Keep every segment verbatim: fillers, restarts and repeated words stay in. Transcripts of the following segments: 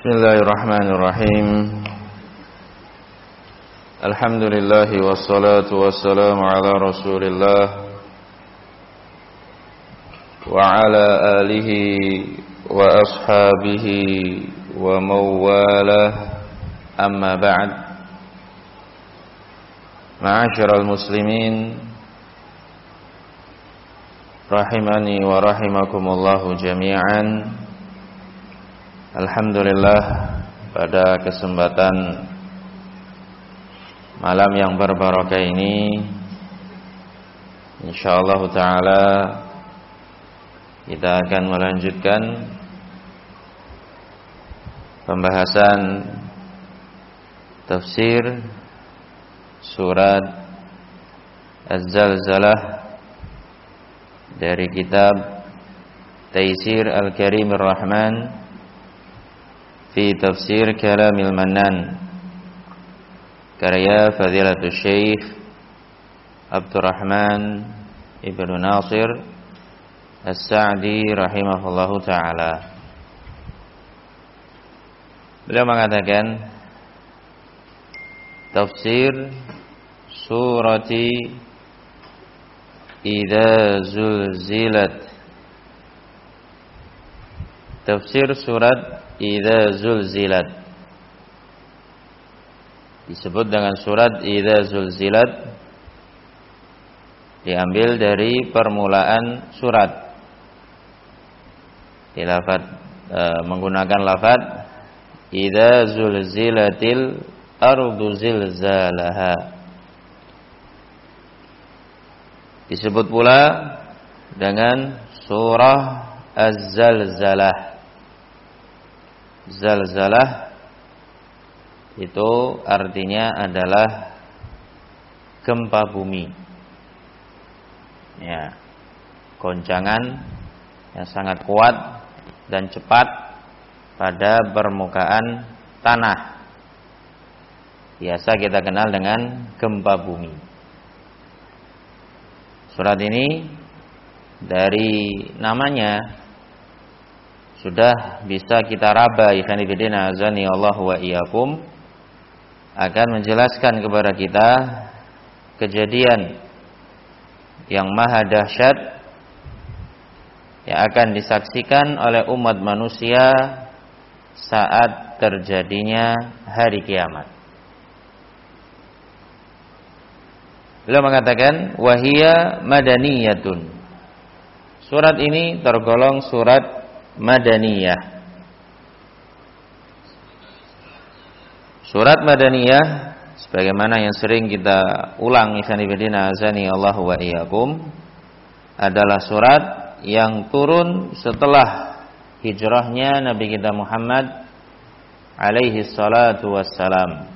Bismillahirrahmanirrahim. Alhamdulillah wassalatu wassalamu ala Rasulillah wa ala alihi wa ashabihi wa mawalah. Amma ba'd. Ma'asyiral muslimin rahimani wa rahimakumullahu jami'an. Alhamdulillah, pada kesempatan malam yang berbarakah ini insyaallah taala kita akan melanjutkan pembahasan tafsir surat Az-Zalzalah dari kitab Taisir Al-Karimir Rahman fi Tafsir Kalamil Mannan, karya Fadilatul Syekh Abdurrahman Ibnu Nasir As-Sa'di rahimahullahu ta'ala. Beliau mengatakan tafsir surati Idza Zulzilat, tafsir surat Idza Zulzilat disebut dengan surat Idza Zulzilat, diambil dari permulaan surat, dilafad, e, menggunakan lafad Idza Zulzilatil ardu zilzalaha. Disebut pula dengan surah Az-Zalzalah. Zalzalah itu artinya adalah gempa bumi, ya, goncangan yang sangat kuat dan cepat pada permukaan tanah. Biasa kita kenal dengan gempa bumi. Surat ini dari namanya sudah bisa kita raba, ikhwan fillah azani Allah wa iyyakum, akan menjelaskan kepada kita kejadian yang maha dahsyat yang akan disaksikan oleh umat manusia saat terjadinya hari kiamat. Beliau mengatakan wahia madaniyatun. Surat ini tergolong surat Madaniyah. Surat Madaniyah sebagaimana yang sering kita ulang, ikhwan fillah azani Allah wa iyyakum, adalah surat yang turun setelah hijrahnya Nabi kita Muhammad alaihi salatu wassalam.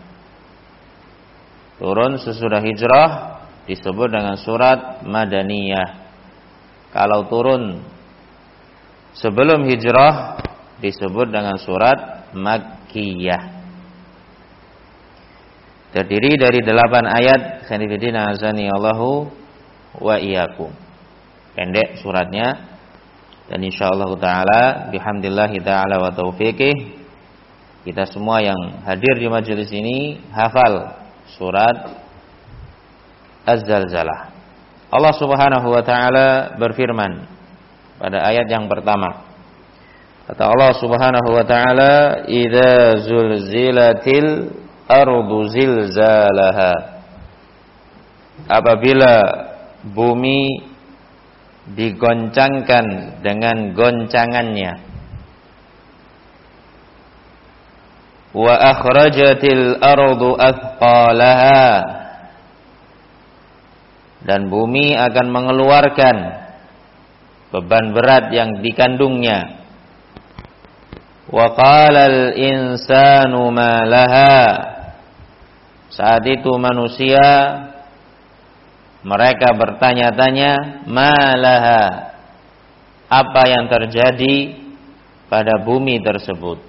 Turun sesudah hijrah disebut dengan surat Madaniyah. Kalau turun sebelum hijrah disebut dengan surat Makkiyah. Terdiri dari delapan ayat, khanifidina azani Allahu wa iyyakum. Pendek suratnya, dan insyaallah taala bihamdillahi taala wa taufiqih, kita semua yang hadir di majelis ini hafal surat Az-Zalzalah. Allah Subhanahu wa taala berfirman pada ayat yang pertama. Kata Allah Subhanahu wa taala, "Idza zulzilatil ardu zilzalaha." Apabila bumi digoncangkan dengan goncangannya. Wa akhrajatil ardu athqalaha. Dan bumi akan mengeluarkan beban berat yang dikandungnya. Wa qalal insanu ma laha. Saat itu manusia mereka bertanya-tanya, ma laha, apa yang terjadi pada bumi tersebut.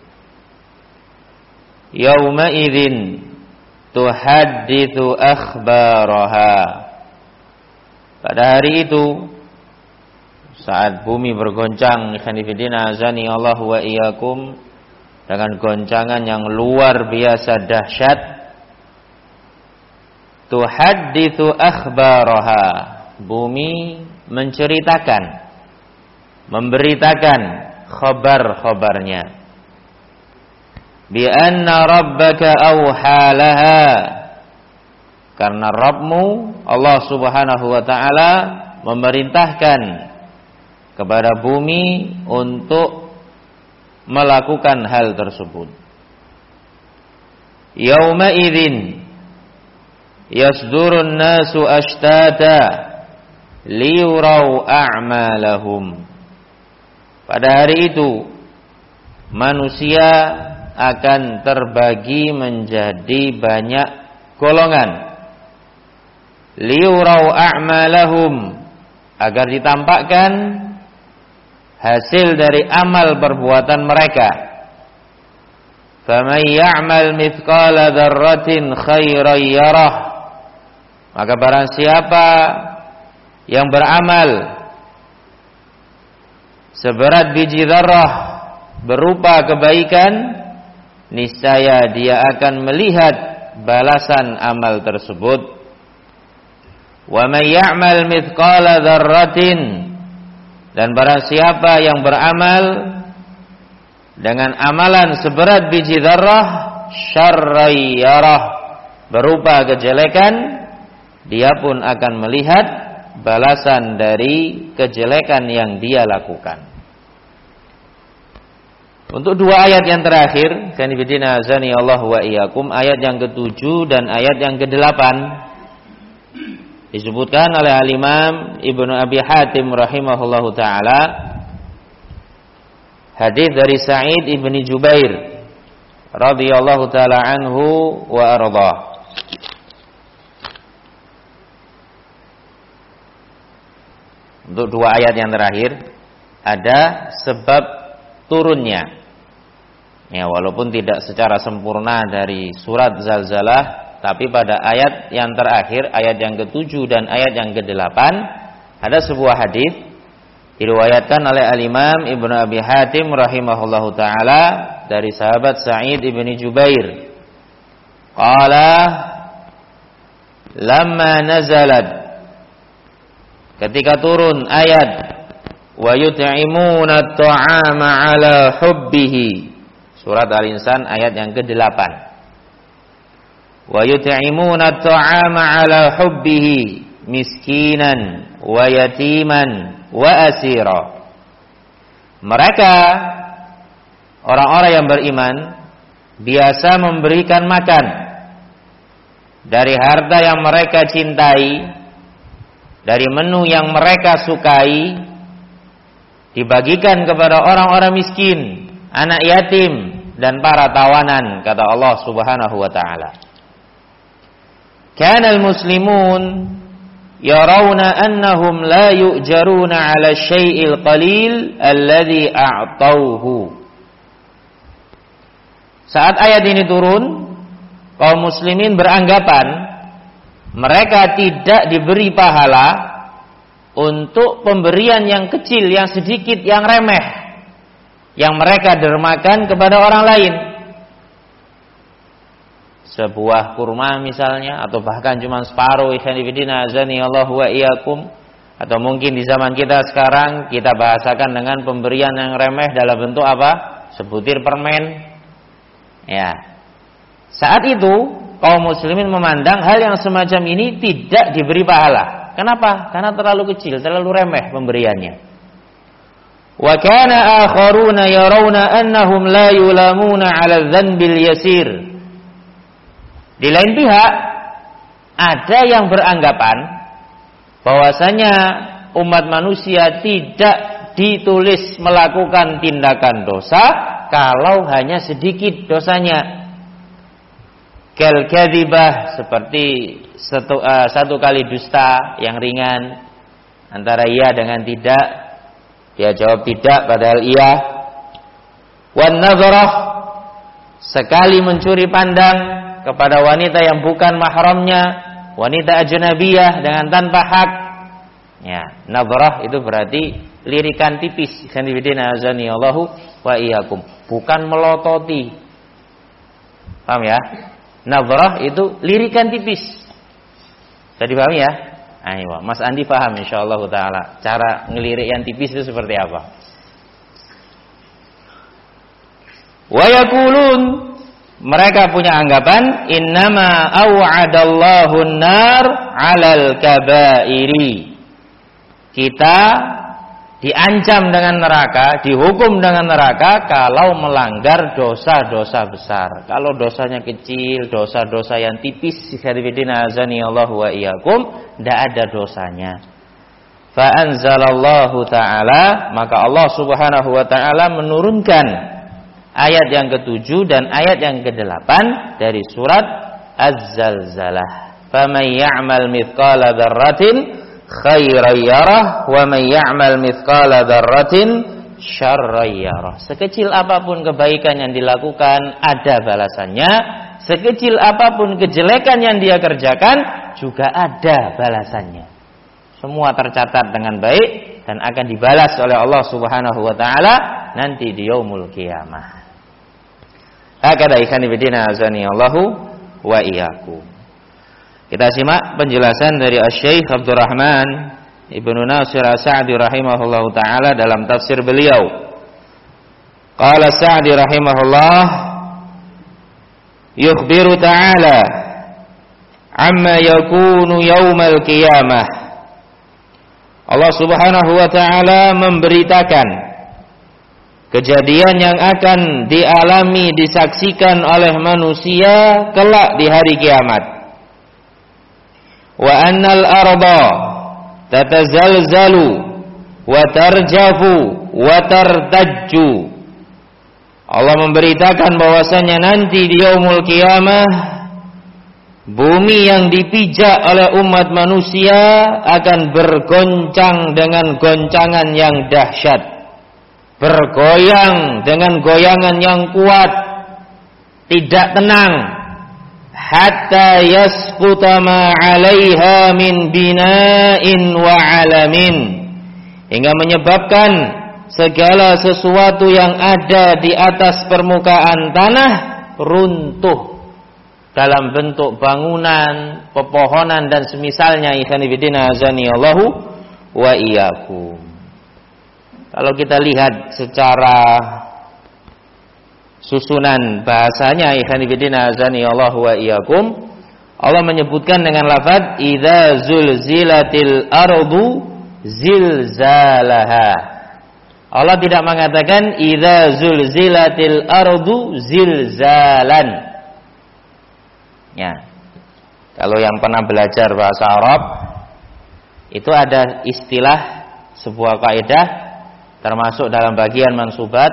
Yauma idzin tuhadditsu akhbaraha. Pada hari itu, saat bumi bergoncang, khanifidina azani Allah wa iyyakum, dengan goncangan yang luar biasa dahsyat. Tuhadditsu akhbaraha, bumi menceritakan, memberitakan khabar-khabarnya. Bi anna rabbaka awhalaha, karena Rabbmu Allah Subhanahu wa taala memerintahkan kepada bumi untuk melakukan hal tersebut. Yauma idzin yasdurun nasu ashtata liyurau a'malahum. Pada hari itu manusia akan terbagi menjadi banyak golongan. Liyurau a'malahum, agar ditampakkan hasil dari amal perbuatan mereka. Faman ya'mal mithqala dzarratin khairan yarah, maka barang siapa yang beramal seberat biji dzarrah berupa kebaikan, niscaya dia akan melihat balasan amal tersebut. Wa may ya'mal mithqala dzarratin, dan barang siapa yang beramal dengan amalan seberat biji dzarrah syarran yarah, berupa kejelekan, dia pun akan melihat balasan dari kejelekan yang dia lakukan. Untuk dua ayat yang terakhir, kanibidina azani Allah wa iyyakum, ayat yang ketujuh dan ayat yang kedelapan, disebutkan oleh Al-Imam Ibnu Abi Hatim rahimahullahu taala hadis dari Sa'id ibni Jubair radhiyallahu taala anhu wa ardhah. Untuk dua ayat yang terakhir ada sebab turunnya. Ya, walaupun tidak secara sempurna dari surat Zalzalah, tapi pada ayat yang terakhir, ayat yang ketujuh dan ayat yang kedelapan, ada sebuah hadis diriwayatkan oleh Al-Imam Ibnu Abi Hatim rahimahullahu taala dari sahabat Sa'id ibni Jubair. Qala lamma nazalat, ketika turun ayat wa yut'imuna at-ta'ama 'ala hubbihi, surat Al-Insan ayat yang kedelapan. Wa yut'imuna at-ta'ama 'ala hubbihi miskinan wa yatiman wa asira. Mereka orang-orang yang beriman biasa memberikan makan dari harta yang mereka cintai, dari menu yang mereka sukai, dibagikan kepada orang-orang miskin, anak yatim, dan para tawanan, kata Allah Subhanahu wa taala. Kana al-muslimun yarawna annahum la yu'jaruna 'ala syai'il qalil alladhi a'tauhu. Saat ayat ini turun, kaum muslimin beranggapan mereka tidak diberi pahala untuk pemberian yang kecil, yang sedikit, yang remeh, yang mereka dermakan kepada orang lain. Sebuah kurma misalnya, atau bahkan cuma separuh, ikhwanifidina azani Allah wa iyyakum, atau mungkin di zaman kita sekarang kita bahasakan dengan pemberian yang remeh dalam bentuk apa? Sebutir permen. Ya. Saat itu kaum muslimin memandang hal yang semacam ini tidak diberi pahala. Kenapa? Karena terlalu kecil, terlalu remeh pemberiannya. Wa kana akharuna yarawna annahum la yulamuna 'ala dzanbil yasir. Di lain pihak, ada yang beranggapan bahwasanya umat manusia tidak ditulis melakukan tindakan dosa kalau hanya sedikit dosanya. Kal kadzibah, seperti satu, uh, satu kali dusta yang ringan, antara iya dengan tidak, dia jawab tidak padahal iya. Wan nadharah, sekali mencuri pandang kepada wanita yang bukan mahramnya, wanita ajnabiyah dengan tanpa hak. Ya, nadharah itu berarti lirikan tipis. Khandibidina azani Allahu wa iyyakum. bukan melototi. Paham ya? Nadhrah itu lirikan tipis. Bisa dipahami ya? Ayo, Mas Andi paham insyaallah taala cara ngelirik yang tipis itu seperti apa. Wa yaqulun, mereka punya anggapan innama au'adallahu an-nar 'alal kabairi. Kita diancam dengan neraka, dihukum dengan neraka kalau melanggar dosa-dosa besar. Kalau dosanya kecil, dosa-dosa yang tipis, khairuddin azani Allah wa iyyakum, tidak ada dosanya. Fa anzalallahu ta'ala, maka Allah Subhanahu wa taala menurunkan ayat yang ketujuh dan ayat yang kedelapan dari surat Az-Zalzalah. Faman ya'mal mithqala dzarratin khairan yarah wa man ya'mal mithqala dzarratin syarran yarah. Sekecil apapun kebaikan yang dilakukan ada balasannya, sekecil apapun kejelekan yang dia kerjakan juga ada balasannya. Semua tercatat dengan baik dan akan dibalas oleh Allah Subhanahu wa taala nanti di yaumul qiyamah. Hakada ikhwan fillah azani Allahu wa iyyakum. Kita simak penjelasan dari Asy-Syaikh Abdurrahman Ibnu Nasir As-Sa'di rahimahullahu taala dalam tafsir beliau. Qala Sa'di rahimahullah, yukhbiru ta'ala amma yakunu yaumal qiyamah. Allah Subhanahu wa taala memberitakan kejadian yang akan dialami, disaksikan oleh manusia kelak di hari kiamat. Wa annal arda tatazalzalu wa tarjafu wa tartajju. Allah memberitakan bahwasanya nanti di yaumul qiyamah bumi yang dipijak oleh umat manusia akan bergoncang dengan goncangan yang dahsyat, bergoyang dengan goyangan yang kuat, tidak tenang, hatta yasquta ma 'alaiha min bina'in wa 'alamin, hingga menyebabkan segala sesuatu yang ada di atas permukaan tanah runtuh dalam bentuk bangunan, pepohonan dan semisalnya. Ikhwan fillah azani Allahu wa iyyakum. Kalau kita lihat secara susunan bahasanya, ikhwan fillah azani Allahu wa iyyakum, Allah menyebutkan dengan lafaz idza zulzilatil ardu zilzalaha. Allah tidak mengatakan idza zulzilatil ardu zilzalan. Ya. Kalau yang pernah belajar bahasa Arab, itu ada istilah sebuah kaidah termasuk dalam bagian mansubat.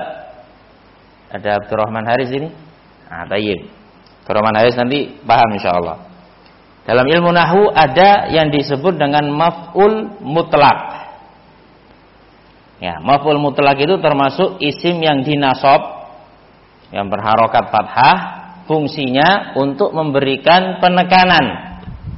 Ada Abdurrahman Haris ini? Ah, tayyib. Abdurrahman Haris nanti paham insyaallah. Dalam ilmu nahwu ada yang disebut dengan maf'ul mutlak. Ya, maf'ul mutlak itu termasuk isim yang dinasab, yang berharokat fathah, fungsinya untuk memberikan penekanan.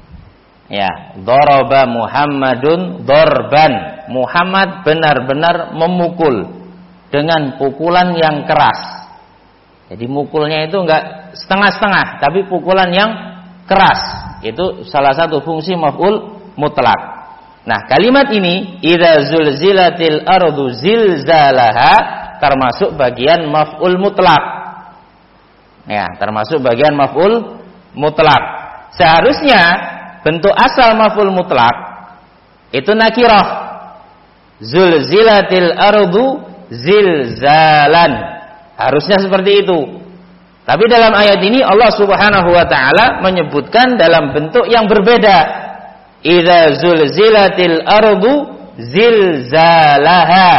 Ya, daraba Muhammadun darban. Muhammad benar-benar memukul dengan pukulan yang keras. Jadi mukulnya itu enggak setengah-setengah, tapi pukulan yang keras. Itu salah satu fungsi maf'ul mutlak. Nah, kalimat ini idza zulzilatil ardu zilzalaha termasuk bagian maf'ul mutlak. Ya, termasuk bagian maf'ul mutlak. Seharusnya bentuk asal maf'ul mutlak itu nakirah. Zulzilatil ardu zilzalan. Harusnya seperti itu. Tapi dalam ayat ini Allah Subhanahu wa taala menyebutkan dalam bentuk yang berbeda. Idza zulzilatil ardu zilzalaha.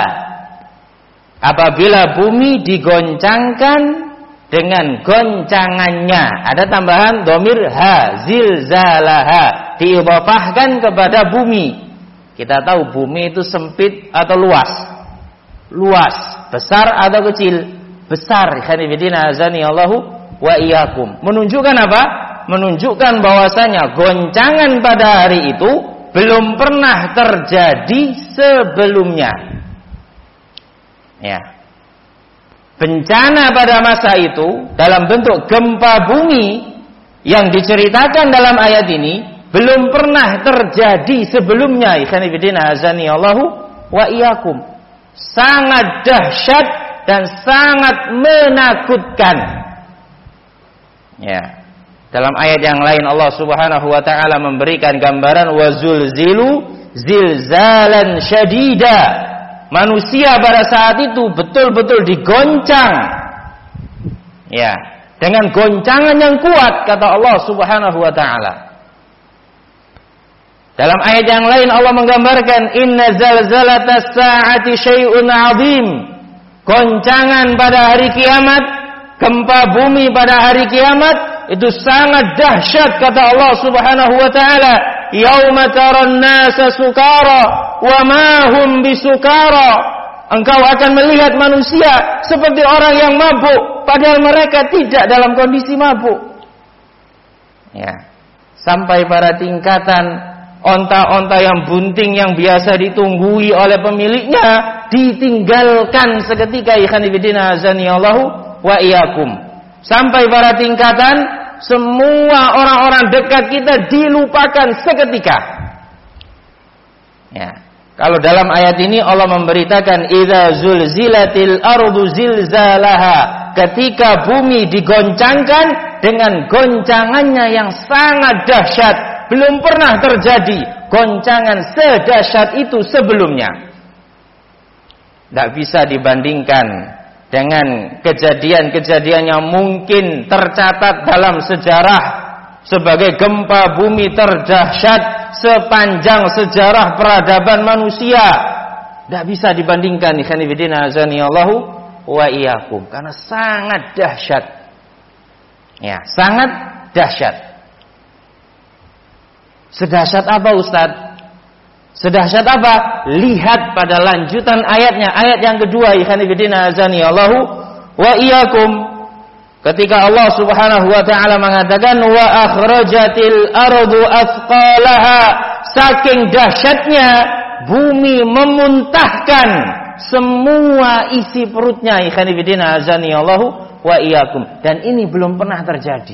Apabila bumi digoncangkan dengan goncangannya, ada tambahan dhamir ha, zilzalaha, diidhafahkan kepada bumi. Kita tahu bumi itu sempit atau luas? Luas, besar atau kecil? Besar. Khanifidina azani Allahu wa iyyakum. Menunjukkan apa? Menunjukkan bahwasanya goncangan pada hari itu belum pernah terjadi sebelumnya. Ya. bencana pada masa itu dalam bentuk gempa bumi yang diceritakan dalam ayat ini belum pernah terjadi sebelumnya. Ikhwan fillah azani Allahu wa iyyakum. Sangat dahsyat dan sangat menakutkan. Ya. Dalam ayat yang lain Allah Subhanahu wa taala memberikan gambaran wazulzilu zilzalan syadida. Manusia pada saat itu betul-betul digoncang. Ya, dengan goncangan yang kuat kata Allah Subhanahu wa taala. Dalam ayat yang lain Allah menggambarkan inna zalzalatas saati syai'un 'adzim. Goncangan pada hari kiamat, gempa bumi pada hari kiamat itu sangat dahsyat kata Allah Subhanahu wa taala. Yauma taran nasa sukara wa ma hum bisukara. Engkau akan melihat manusia seperti orang yang mabuk padahal mereka tidak dalam kondisi mabuk. Ya. Sampai pada tingkatan onta-onta yang bunting yang biasa ditunggui oleh pemiliknya ditinggalkan seketika. Ikhwan fillah azani Allahu wa iyyakum. Sampai pada tingkatan semua orang-orang dekat kita dilupakan seketika. Ya. Kalau dalam ayat ini Allah memberitakan idza zulzilatil ardu zilzalaha, ketika bumi digoncangkan dengan goncangannya yang sangat dahsyat, belum pernah terjadi goncangan sedahsyat itu sebelumnya. Tidak bisa dibandingkan dengan kejadian-kejadian yang mungkin tercatat dalam sejarah sebagai gempa bumi terdahsyat sepanjang sejarah peradaban manusia. Tidak bisa dibandingkan ikhwan fillah azani Allahu wa iyyakum, karena sangat dahsyat. Ya, sangat dahsyat. Sedahsyat apa Ustaz? Sedahsyat apa? Lihat pada lanjutan ayatnya, ayat yang kedua ikhwan fillah azani Allahu wa iyyakum. Ketika Allah Subhanahu wa taala mengatakan wa akhrajatil ardu athqalaha, saking dahsyatnya bumi memuntahkan semua isi perutnya ikhwan fillah azani Allahu wa iyyakum, dan ini belum pernah terjadi.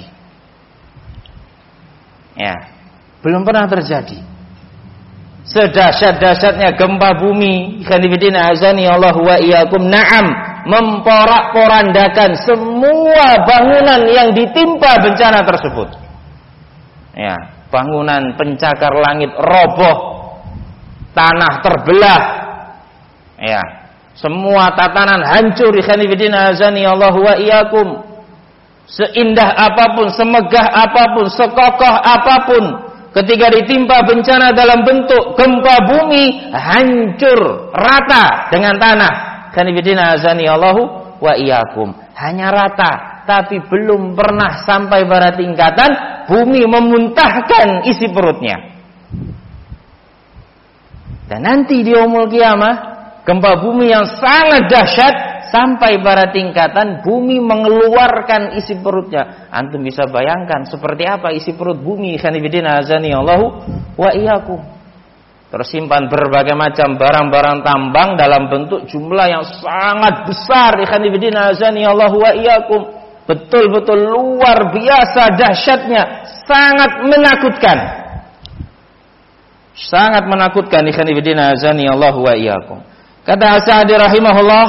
Ya, belum pernah terjadi. Sedahsyat-dahsyatnya gempa bumi ikhwan fillah azani Allahu wa iyyakum, na'am, memporak-porandakan semua bangunan yang ditimpa bencana tersebut. Ya, bangunan pencakar langit roboh, tanah terbelah. Ya, semua tatanan hancur ikhwan fillah azani Allahu wa iyyakum. Seindah apapun, semegah apapun, sekokoh apapun, ketika ditimpa bencana dalam bentuk gempa bumi, hancur rata dengan tanah. Kanibidina azani Allahu wa iyyakum. Hanya rata, tapi belum pernah sampai pada tingkatan bumi memuntahkan isi perutnya. Dan nanti di yaumul qiyamah, gempa bumi yang sangat dahsyat sampai pada tingkatan bumi mengeluarkan isi perutnya. Antum bisa bayangkan seperti apa isi perut bumi. Kanibidina azani Allahu wa iyyakum. Tersimpan berbagai macam barang-barang tambang dalam bentuk jumlah yang sangat besar. Ikhwan fillah azani Allahu wa iyyakum. Betul-betul luar biasa dahsyatnya, sangat menakutkan. Sangat menakutkan ikhwan fillah azani Allahu wa iyyakum. Kata As-Sa'di rahimahullah,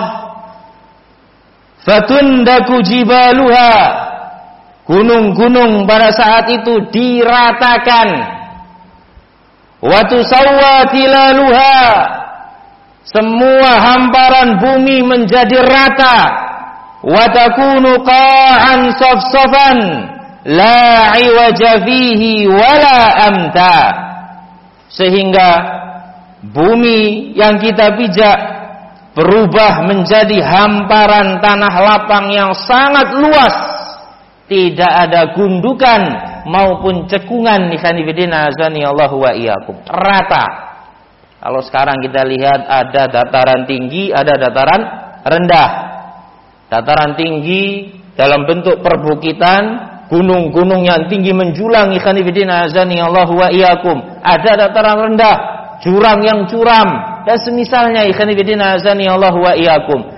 fatundaku jibaluha, gunung-gunung pada saat itu diratakan. Wa tusawwa tilaluha, semua hamparan bumi menjadi rata. Wa takunu qa'an safsafan la 'iwaja fihi wala amta, sehingga bumi yang kita pijak berubah menjadi hamparan tanah lapang yang sangat luas, tidak ada gundukan maupun cekungan. Ikhwan fillah azani Allahu wa iyyakum, rata. Kalau sekarang kita lihat ada dataran tinggi, ada dataran rendah. Dataran tinggi dalam bentuk perbukitan, gunung-gunung yang tinggi menjulang ikhwan fillah azani Allahu wa iyyakum. Ada dataran rendah, jurang yang curam dan semisalnya ikhwan fillah azani Allahu wa iyyakum.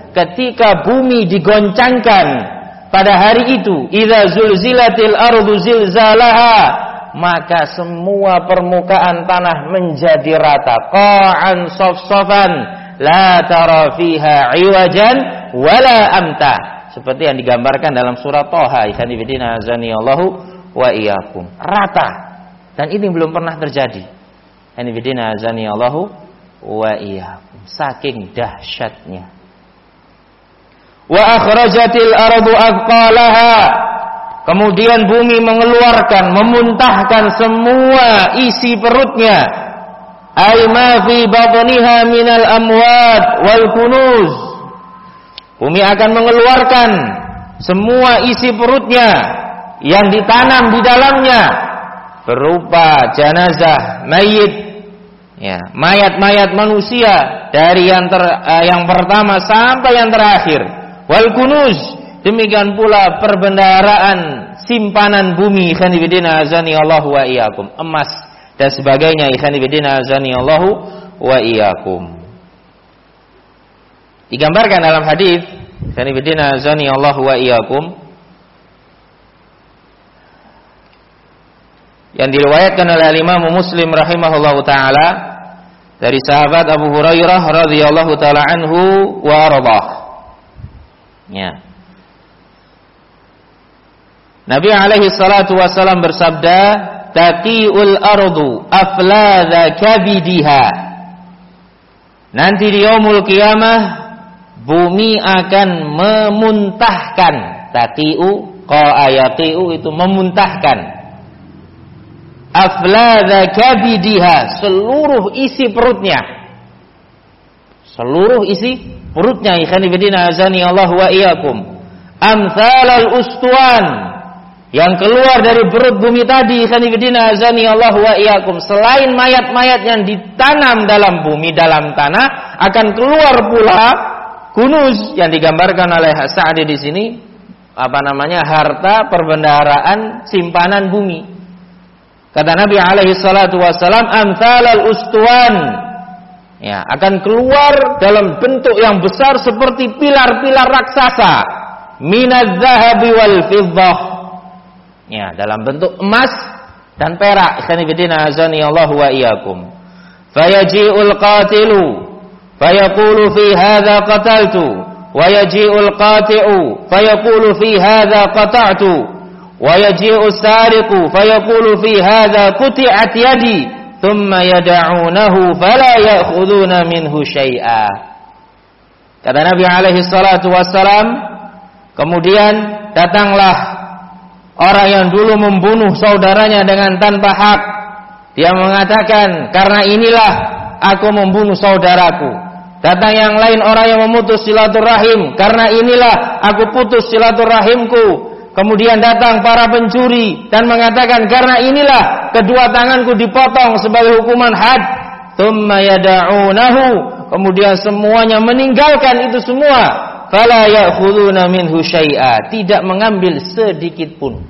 ketika bumi digoncangkan pada hari itu, idza zulzilatil ardu zilzalaha, maka semua permukaan tanah menjadi rata, qa'an saf-safan, la tara fiha iwajan wala amta, seperti yang digambarkan dalam surah Thaha. Ikhwan fillah azanillahu wa iyyakum, rata, dan ini belum pernah terjadi. Ikhwan fillah azanillahu wa iyyakum, saking dahsyatnya. Wa akhrajatil ardu athqalaha, kemudian bumi mengeluarkan, memuntahkan semua isi perutnya, ay ma fi batniha minal amwat wal kunuz. Bumi akan mengeluarkan semua isi perutnya yang ditanam di dalamnya berupa jenazah, mayit, ya, mayat-mayat manusia dari yang ter, uh, yang pertama sampai yang terakhir. Wal kunuz, demikian pula perbendaharaan simpanan bumi, ikhwan fillah azanillahu wa iyyakum, emas dan sebagainya, ikhwan fillah azanillahu wa iyyakum. Digambarkan dalam hadis, ikhwan fillah azanillahu wa iyyakum, yang diriwayatkan oleh Imam Muslim rahimahullahu taala dari sahabat Abu Hurairah radhiyallahu taala anhu wa radhah. Ya. Nabi alaihi salatu wasallam bersabda, taqiul ardu afladha kabidiha. Nanti di yaumul qiyamah bumi akan memuntahkan, taqiu qa'ayati'u itu memuntahkan, afladha kabidiha, seluruh isi perutnya, seluruh isi perutnya, ikhwan fillah azanillahu wa iyyakum, amsalal ustuan, yang keluar dari perut bumi tadi, ikhwan fillah azanillahu wa iyyakum, selain mayat-mayat yang ditanam dalam bumi, dalam tanah, akan keluar pula kunuz yang digambarkan oleh Sa'di di sini, apa namanya, harta perbendaharaan simpanan bumi. Kata Nabi alaihi salatu wasallam, amsalal ustuan, ya, akan keluar dalam bentuk yang besar seperti pilar-pilar raksasa, minadz zahabi wal fiddah, ya, dalam bentuk emas dan perak. Ikhwan fillah azanillahu wa iyyakum. Fayaji'ul qatilu fayaqulu fi hadza qataltu, wa yaji'ul qati'u fayaqulu fi hadza qata'tu, wa yaji'us sariqu fayaqulu fi hadza quti'at yadi, thumma yada'unahu fala ya'khuduna minhu syai'a. Kata Nabi alaihi salatu wassalam, kemudian datanglah orang yang dulu membunuh saudaranya dengan tanpa hak. Dia mengatakan, karena inilah aku membunuh saudaraku. Datang yang lain, orang yang memutus silaturahim, karena inilah aku putus silaturahimku. Kemudian datang para pencuri dan mengatakan, karena inilah kedua tanganku dipotong sebagai hukuman had. Tsumma yada'unahu, kemudian semuanya meninggalkan itu semua. Fala ya'khuduna minhu syai'a, tidak mengambil sedikit pun.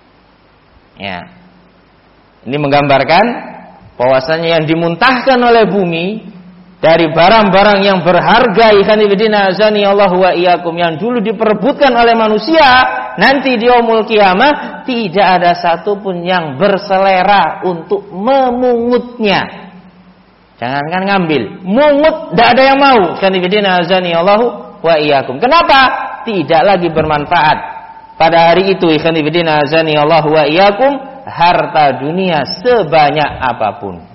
Ya. Ini menggambarkan bahwasanya yang dimuntahkan oleh bumi dari barang-barang yang berharga, ikhwan fillah azanillahu wa iyyakum, yang dulu diperebutkan oleh manusia, nanti di yaumul qiyamah tidak ada satupun yang berselera untuk memungutnya. Jangankan ngambil, mungut tidak ada yang mau. Ikhwan fillah azanillahu wa iyyakum. Kenapa? Tidak lagi bermanfaat. Pada hari itu, ikhwan fillah azanillahu wa iyyakum, harta dunia sebanyak apapun.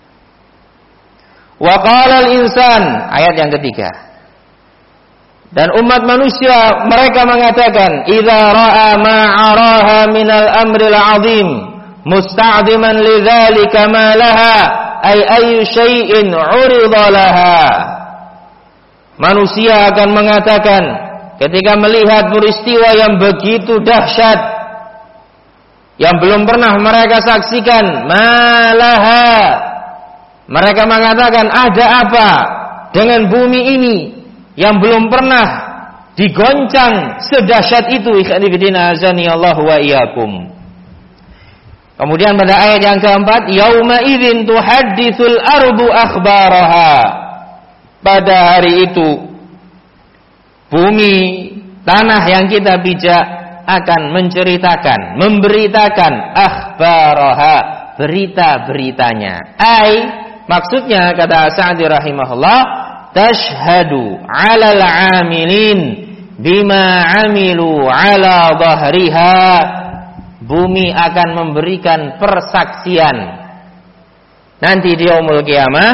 Wa qala al-insan, ayat yang ketiga. Dan umat manusia mereka mengatakan, idza ra'a ma 'araha min al-amri al-'azim musta'diman lidzalika ma laha ay ayyu syai'in 'urida laha. Manusia akan mengatakan ketika melihat peristiwa yang begitu dahsyat yang belum pernah mereka saksikan, malaha, mereka mengatakan, ada apa dengan bumi ini yang belum pernah digoncang sedahsyat itu, ikhwan fillah azanillahu wa iyyakum. Kemudian pada ayat yang keempat, yauma idzin tuhadditsul ardu akhbaraha, pada hari itu bumi, tanah yang kita pijak akan menceritakan, memberitakan akhbaraha, berita-beritanya. Ai, maksudnya kata Sa'di rahimahullah, tashhadu 'alal 'amilin bima 'amilu 'ala dhahriha. Bumi akan memberikan persaksian nanti di yaumul qiyamah,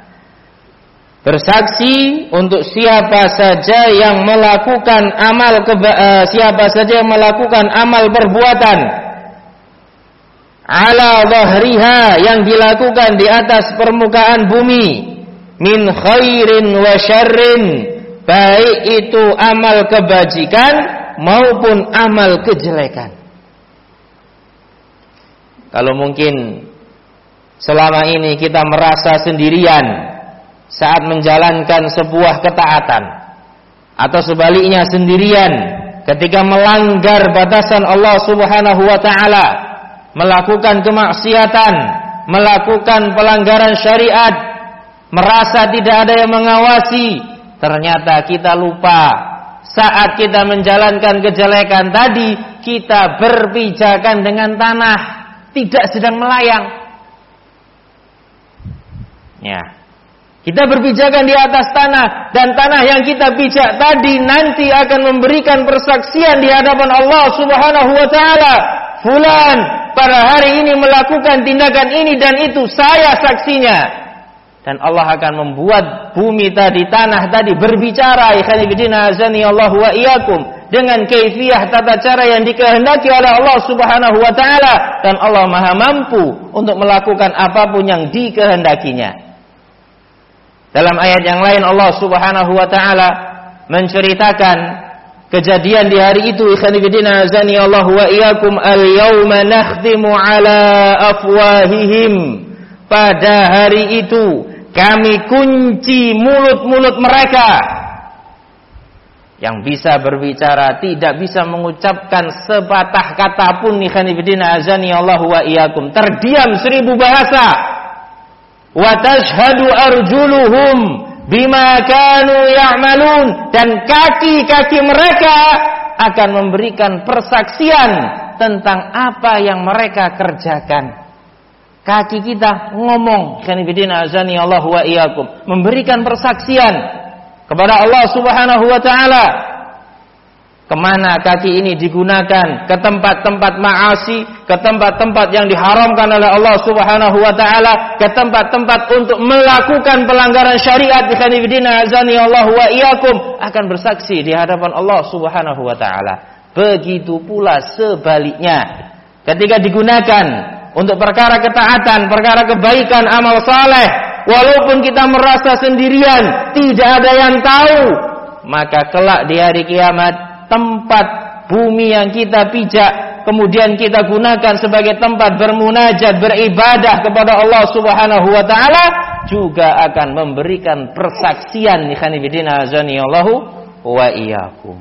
bersaksi untuk siapa saja yang melakukan amal keba- uh, siapa saja yang melakukan amal perbuatan ala dhahriha, yang dilakukan di atas permukaan bumi, min khairin wa syarrin, baik itu amal kebajikan maupun amal kejelekan. Kalau mungkin selama ini kita merasa sendirian saat menjalankan sebuah ketaatan, atau sebaliknya sendirian ketika melanggar batasan Allah Subhanahu wa taala, melakukan kemaksiatan, melakukan pelanggaran syariat, merasa tidak ada yang mengawasi, ternyata kita lupa saat kita menjalankan kejelekan tadi kita berpijakan dengan tanah, tidak sedang melayang. Ya. Kita berpijakan di atas tanah, dan tanah yang kita pijak tadi nanti akan memberikan persaksian di hadapan Allah Subhanahu wa taala. Fulan pada hari ini melakukan tindakan ini dan itu, saya saksinya. Dan Allah akan membuat bumi tadi, tanah tadi berbicara, ikhwan fillah azani Allah wa iyyakum, dengan kaifiyah tata cara yang dikehendaki oleh Allah Subhanahu wa taala, dan Allah Maha mampu untuk melakukan apapun yang dikehendakinya. Dalam ayat yang lain Allah Subhanahu wa taala menceritakan kejadian di hari itu, ikhwan fillah azani Allah wa iyyakum, al-yauma nakhtimu ala afwahihim, pada hari itu kami kunci mulut-mulut mereka. Yang bisa berbicara tidak bisa mengucapkan sepatah kata pun, ikhwan fillah azani Allah wa iyyakum, terdiam seribu bahasa. Wa tashhadu arjuluhum bima kanu ya'malun, dan kaki-kaki mereka akan memberikan persaksian tentang apa yang mereka kerjakan. Kaki kita ngomong, ikhwan fillah azani Allah wa iyyakum, memberikan persaksian kepada Allah Subhanahu wa taala. Kemana kaki ini digunakan? Ke tempat-tempat ma'asi, ke tempat-tempat yang diharamkan oleh Allah Subhanahu wa taala, ke tempat-tempat untuk melakukan pelanggaran syariat, ikhwan fillah azani Allah wa iyyakum, akan bersaksi di hadapan Allah Subhanahu wa taala. Begitu pula sebaliknya, ketika digunakan untuk perkara ketaatan, perkara kebaikan, amal saleh, walaupun kita merasa sendirian, tidak ada yang tahu, maka kelak di hari kiamat tempat bumi yang kita pijak kemudian kita gunakan sebagai tempat bermunajat, beribadah kepada Allah Subhanahu wa taala, juga akan memberikan persaksian, ikhwan fillah azani Allah wa iyyakum.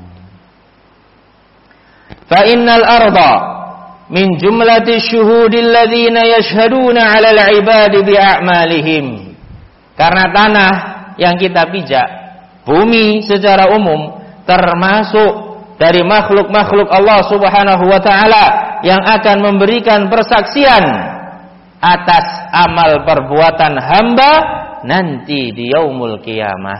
Fa innal arda min jumlati syuhudil ladzina yashhaduna 'alal 'ibadi bi a'malihim. Karena tanah yang kita pijak, bumi secara umum, termasuk dari makhluk-makhluk Allah Subhanahu wa taala yang akan memberikan persaksian atas amal perbuatan hamba nanti di yaumul qiyamah.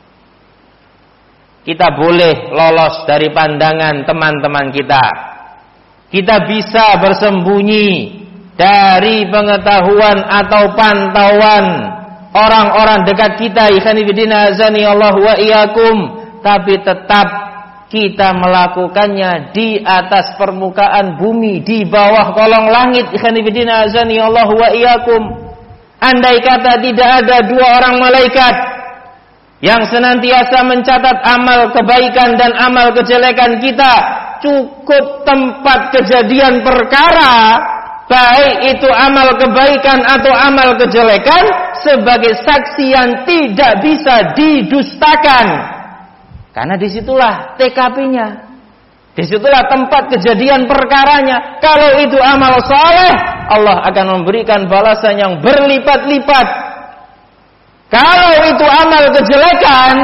Kita boleh lolos dari pandangan teman-teman kita. Kita bisa bersembunyi dari pengetahuan atau pantauan orang-orang dekat kita, ikhwan fillah azani Allah wa iyyakum, tapi tetap kita melakukannya di atas permukaan bumi, di bawah kolong langit, ikhwan fillah azani Allah wa iyyakum. Andai kata tidak ada dua orang malaikat yang senantiasa mencatat amal kebaikan dan amal kejelekan kita, cukup tempat kejadian perkara, baik itu amal kebaikan atau amal kejelekan, sebagai saksi yang tidak bisa didustakan. Karena disitulah T K P-nya, disitulah tempat kejadian perkaranya. Kalau itu amal saleh, Allah akan memberikan balasan yang berlipat-lipat. Kalau itu amal kejelekan,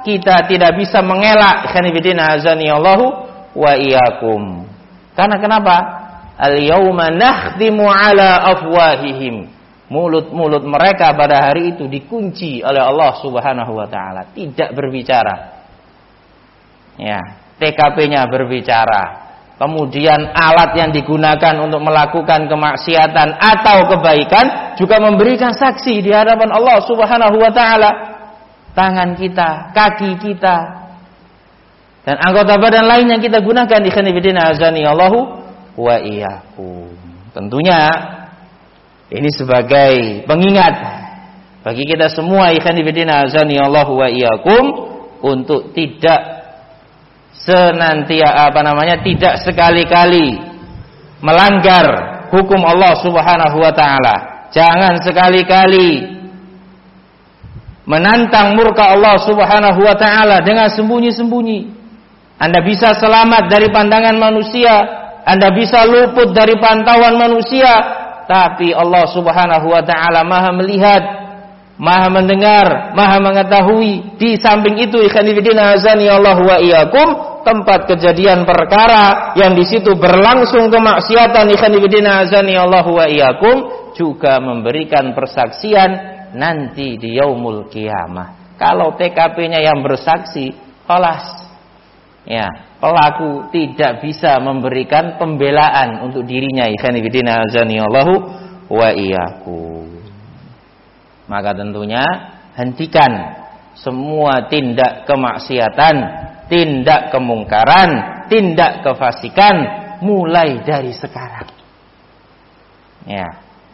kita tidak bisa mengelak khanifidina azani Allahu wa iyyakum. Karena kenapa? Al-yauma nakhtimu ala afwahihim. Mulut-mulut mereka pada hari itu dikunci oleh Allah Subhanahu wa taala, tidak berbicara. Ya, T K P-nya berbicara. Kemudian alat yang digunakan untuk melakukan kemaksiatan atau kebaikan juga memberikan saksi di hadapan Allah Subhanahu wa taala. Tangan kita, kaki kita, dan anggota badan lain yang kita gunakan di khanifidina azani Allahu wa iyyakum. Tentunya ini sebagai pengingat bagi kita semua khanifidina azani Allahu wa iyyakum untuk tidak senantiasa apa namanya tidak sekali-kali melanggar hukum Allah Subhanahu wa taala. Jangan sekali-kali menantang murka Allah Subhanahu wa taala dengan sembunyi-sembunyi. Anda bisa selamat dari pandangan manusia, Anda bisa luput dari pantauan manusia, tapi Allah Subhanahu wa taala Maha melihat, Maha mendengar, Maha mengetahui. Di samping itu ikhwanifidina azani Allah wa iyyakum, tempat kejadian perkara yang di situ berlangsung kemaksiatan ikhwanifidina azani Allah wa iyyakum juga memberikan persaksian nanti di yaumul qiyamah. Kalau T K P-nya yang bersaksi, kelas ya, pelaku tidak bisa memberikan pembelaan untuk dirinya ikhwanifidina azani Allahu wa iyyakum. Maka tentunya hentikan semua tindak kemaksiatan, tindak kemungkaran, tindak kefasikan mulai dari sekarang. Ya.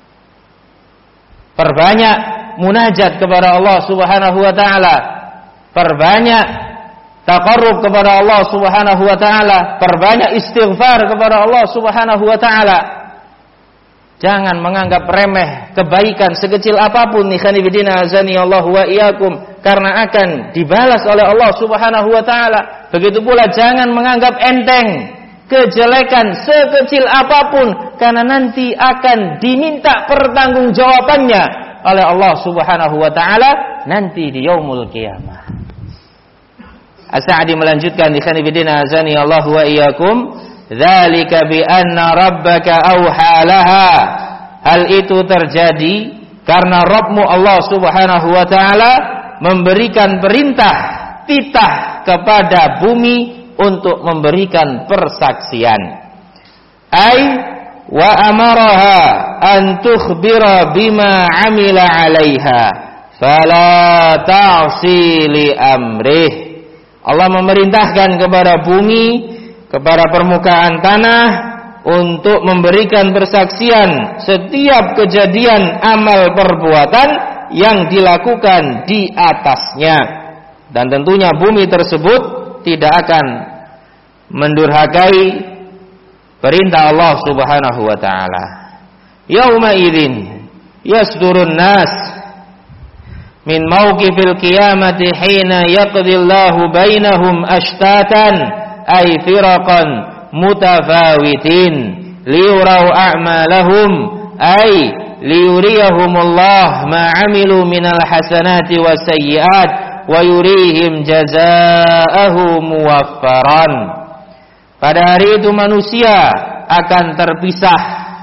Perbanyak munajat kepada Allah Subhanahu wa taala. Perbanyak taqarrub kepada Allah Subhanahu wa taala, perbanyak istighfar kepada Allah Subhanahu wa taala. Jangan menganggap remeh kebaikan sekecil apapun ikhwanifidina azani Allah wa iyyakum, karena akan dibalas oleh Allah Subhanahu wa taala. Begitu pula jangan menganggap enteng kejelekan sekecil apapun, karena nanti akan diminta pertanggungjawabannya oleh Allah Subhanahu wa taala nanti di yaumul qiyamah. As-Sa'di melanjutkan ikhwanifidina azani Allah wa iyyakum, dzalika bi anna rabbaka auha laha. Hal itu terjadi karena Rabbmu Allah Subhanahu wa taala memberikan perintah titah kepada bumi untuk memberikan persaksian. Ai wa amaraha an tukhbira bima amila 'alaiha fala ta'si li amrih. Allah memerintahkan kepada bumi, kepada permukaan tanah untuk memberikan persaksian setiap kejadian amal perbuatan yang dilakukan di atasnya. Dan tentunya bumi tersebut tidak akan mendurhakai perintah Allah Subhanahu wa taala. Yauma idzin yasdurun nas min mauqifil qiyamati hina yaqdillahu bainahum ashtatan ay firaqan mutafawitin liyurau a'malahum ay liyuriyahumullah ma 'amilu minal hasanati wasayyi'at wa yurihim jazaa'ahu muwaffaran. Pada hari itu manusia akan terpisah,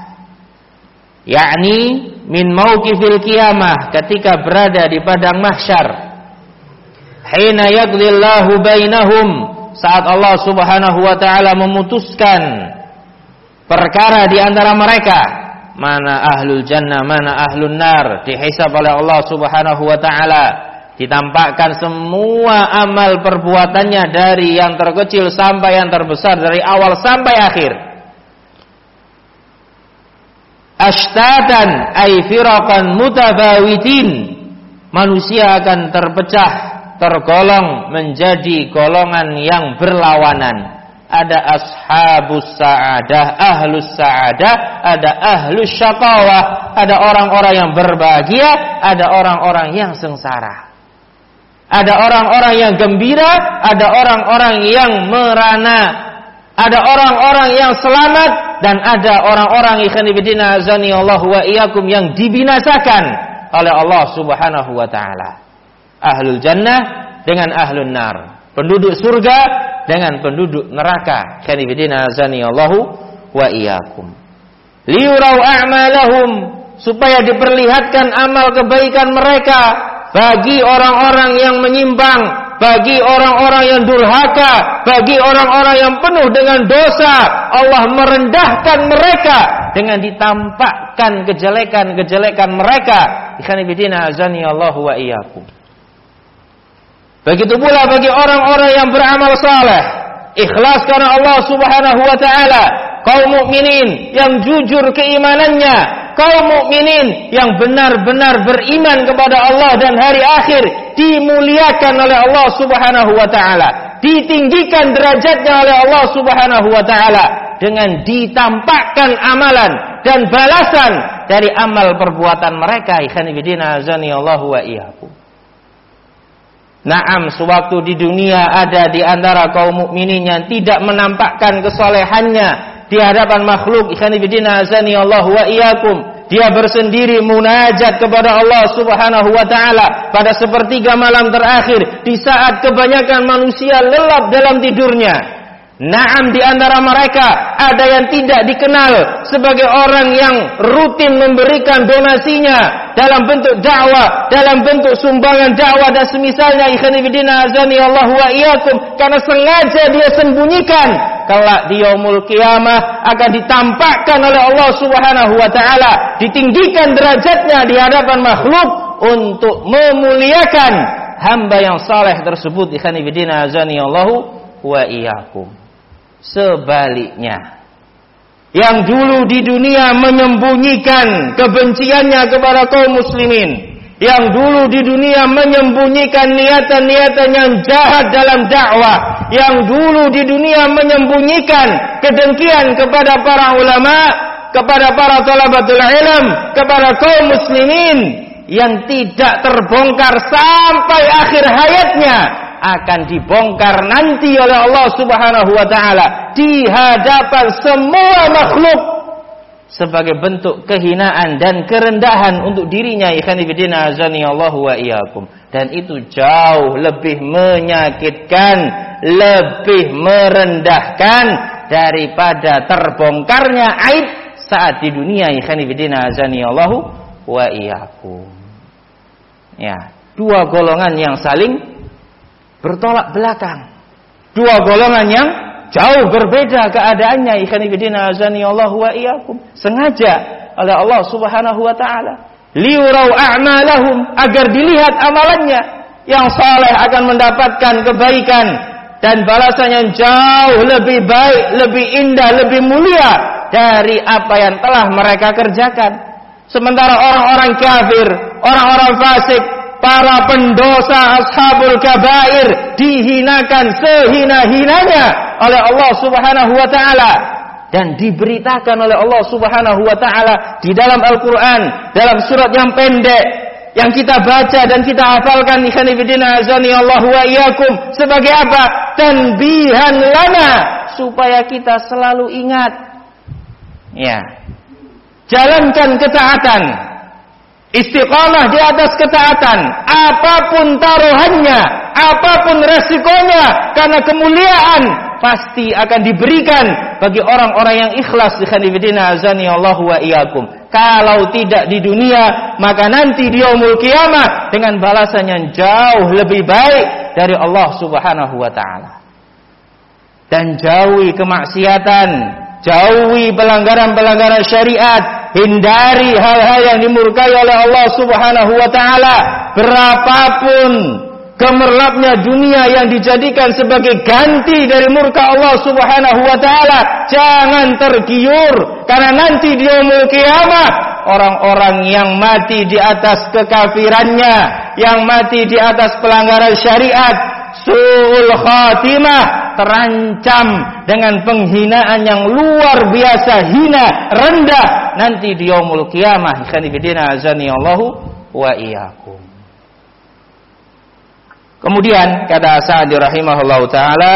yakni min mauqifil qiyamah, ketika berada di padang mahsyar. Hina yaqdillahu bainahum, saat Allah Subhanahu wa taala memutuskan perkara di antara mereka, mana ahlul jannah, mana ahlun nar, dihisab oleh Allah Subhanahu wa taala. Ditampakkan semua amal perbuatannya dari yang terkecil sampai yang terbesar, dari awal sampai akhir. Ashtatan ay firaqan mutafawitin, manusia akan terpecah, tergolong menjadi golongan yang berlawanan. Ada ashabus sa'adah, ahlus sa'adah, ada ahlus syaqawah, ada orang-orang yang berbahagia, ada orang-orang yang sengsara. Ada orang-orang yang gembira, ada orang-orang yang merana, ada orang-orang yang selamat, dan ada orang-orang ikhwanifidina azani Allah wa iyyakum yang dibinasakan oleh Allah Subhanahu wa taala. Ahlul jannah dengan ahlun nar, penduduk surga dengan penduduk neraka. Khanifidina azani Allahu wa iyyakum. Liyurau a'malahum, supaya diperlihatkan amal kebaikan mereka bagi orang-orang yang menyimpang, bagi orang-orang yang durhaka, bagi orang-orang yang penuh dengan dosa. Allah merendahkan mereka dengan ditampakkan kejelekan-kejelekan mereka. Ikhwanifidina azani Allahu wa iyyakum. Begitu pula bagi orang-orang yang beramal saleh, ikhlas karena Allah Subhanahu wa taala, kaum mukminin yang jujur keimanannya, kaum mukminin yang benar-benar beriman kepada Allah dan hari akhir, dimuliakan oleh Allah Subhanahu wa taala, ditinggikan derajatnya oleh Allah Subhanahu wa taala dengan ditampakkan amalan dan balasan dari amal perbuatan mereka. Ikhwanifidina azani Allahu wa iyyakum. Naam, sewaktu di dunia ada di antara kaum mukminin yang tidak menampakkan kesolehannya di hadapan makhluk. Ikhwanifidina azani Allahu wa iyyakum. Dia bersendiri munajat kepada Allah Subhanahu wa taala pada sepertiga malam terakhir, di saat kebanyakan manusia lelap dalam tidurnya. Naam, di antara mereka ada yang tidak dikenal sebagai orang yang rutin memberikan donasinya dalam bentuk dakwah, dalam bentuk sumbangan dakwah dan semisalnya. Ikhwanifidina azani Allahu wa iyyakum, karena sengaja dia sembunyikan. Kelak di yaumul qiyamah akan ditampakkan oleh Allah Subhanahu wa taala, ditinggikan derajatnya di hadapan makhluk untuk memuliakan hamba yang saleh tersebut. Ikhwanifidina azani Allahu wa iyyakum. Sebaliknya, yang dulu di dunia menyembunyikan kebenciannya kepada kaum muslimin, yang dulu di dunia menyembunyikan niatan-niatan yang jahat dalam dakwah, yang dulu di dunia menyembunyikan kedengkian kepada para ulama, kepada para thalabatul ilm, kepada kaum muslimin, yang tidak terbongkar sampai akhir hayatnya, akan dibongkar nanti oleh Allah Subhanahu wa taala di hadapan semua makhluk sebagai bentuk kehinaan dan kerendahan untuk dirinya. Ikhwanifidina azani Allahu wa iyyakum. Dan itu jauh lebih menyakitkan, lebih merendahkan daripada terbongkarnya aib saat di dunia. Ikhwanifidina azani Allahu wa iyyakum. Ya, dua golongan yang saling bertolak belakang, dua golongan yang jauh berbeda keadaannya. Ikhwanifidina azani Allahu wa iyyakum. Sengaja oleh Allah Subhanahu wa taala, liyurau a'malahum, agar dilihat amalannya. Yang saleh akan mendapatkan kebaikan dan balasan yang jauh lebih baik, lebih indah, lebih mulia dari apa yang telah mereka kerjakan. Sementara orang-orang kafir, orang-orang fasik, para pendosa ashabul kabair dihinakan sehina-hinanya oleh Allah Subhanahu wa taala, dan diberitakan oleh Allah Subhanahu wa taala di dalam Al-Qur'an, dalam surat yang pendek yang kita baca dan kita hafalkan. Ikhwanifidina azani Allahu wa iyyakum. Sebagai apa? Tanbihan lana, supaya kita selalu ingat. Ya. Jalankan ketaatan, istiqamah di atas ketaatan, apapun taruhannya, apapun resikonya, karena kemuliaan pasti akan diberikan bagi orang-orang yang ikhlas. Ikhwanifidina azani Allahu wa iyyakum. Kalau tidak di dunia, maka nanti di yaumul qiyamah dengan balasan yang jauh lebih baik dari Allah Subhanahu wa taala. Dan jauhi kemaksiatan, jauhi pelanggaran-pelanggaran syariat, hindari hal-hal yang dimurkai oleh Allah Subhanahu wa taala. Berapapun gemerlapnya dunia yang dijadikan sebagai ganti dari murka Allah Subhanahu wa taala, jangan tergiur, karena nanti di yaumul qiyamah orang-orang yang mati di atas kekafirannya, yang mati di atas pelanggaran syariat, su'ul khatimah, terancam dengan penghinaan yang luar biasa hina, rendah nanti di yaumul qiyamah. Ikhwanifidina azani Allahu wa iyyakum. Kemudian kata Sa'di rahimahullahu taala,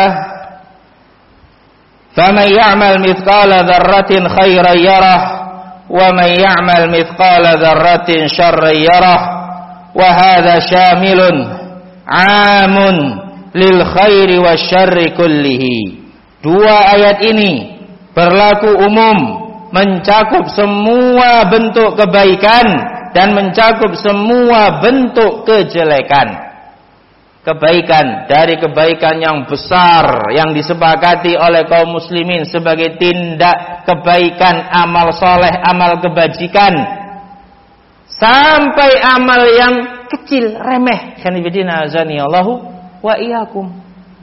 "Faman ya'mal mithqala dzarratin khairan yarah, wa man ya'mal mithqala dzarratin syarran yarah, wa hadza syamilun amun lil khairi wasyarri kullihi. Dua ayat ini berlaku umum, mencakup semua bentuk kebaikan dan mencakup semua bentuk kejelekan. Kebaikan dari kebaikan yang besar yang disepakati oleh kaum muslimin sebagai tindak kebaikan, amal soleh, amal kebajikan, sampai amal yang kecil, remeh, khanifidina azani Allahu wa iyyakum.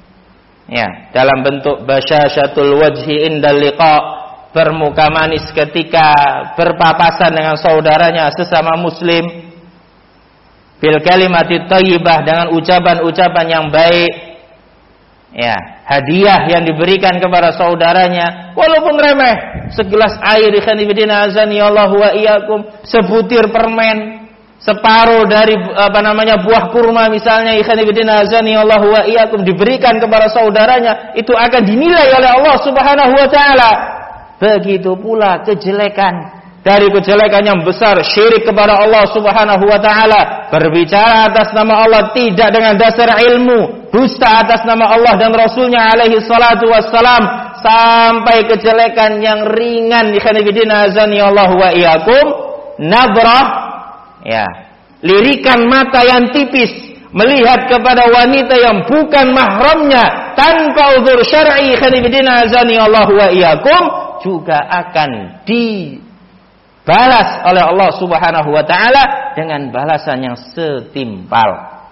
Ya, dalam bentuk basyasyatul wajhi indal liqa, bermuka manis ketika berpapasan dengan saudaranya sesama muslim, bil kalimati thayyibah, dengan ucapan-ucapan yang baik, ya, hadiah yang diberikan kepada saudaranya walaupun remeh, segelas air khanifidina azani Allahu wa iyyakum, sebutir permen, separuh dari apa namanya buah kurma misalnya khanifidina azani Allahu wa iyyakum, diberikan kepada saudaranya, itu akan dinilai oleh Allah Subhanahu wa taala. Begitu pula kejelekan, dari kejelekan yang besar, syirik kepada Allah Subhanahu wa taala, berbicara atas nama Allah tidak dengan dasar ilmu, dusta atas nama Allah dan Rasulnya alaihi salatu wassalam, sampai kejelekan yang ringan khanifidina azani Allahu wa iyyakum, nadrah, ya, lirikan mata yang tipis melihat kepada wanita yang bukan mahramnya tanpa uzur syar'i khanifidina azani Allahu wa iyyakum, juga akan dibalas oleh Allah Subhanahu wa taala dengan balasan yang setimpal.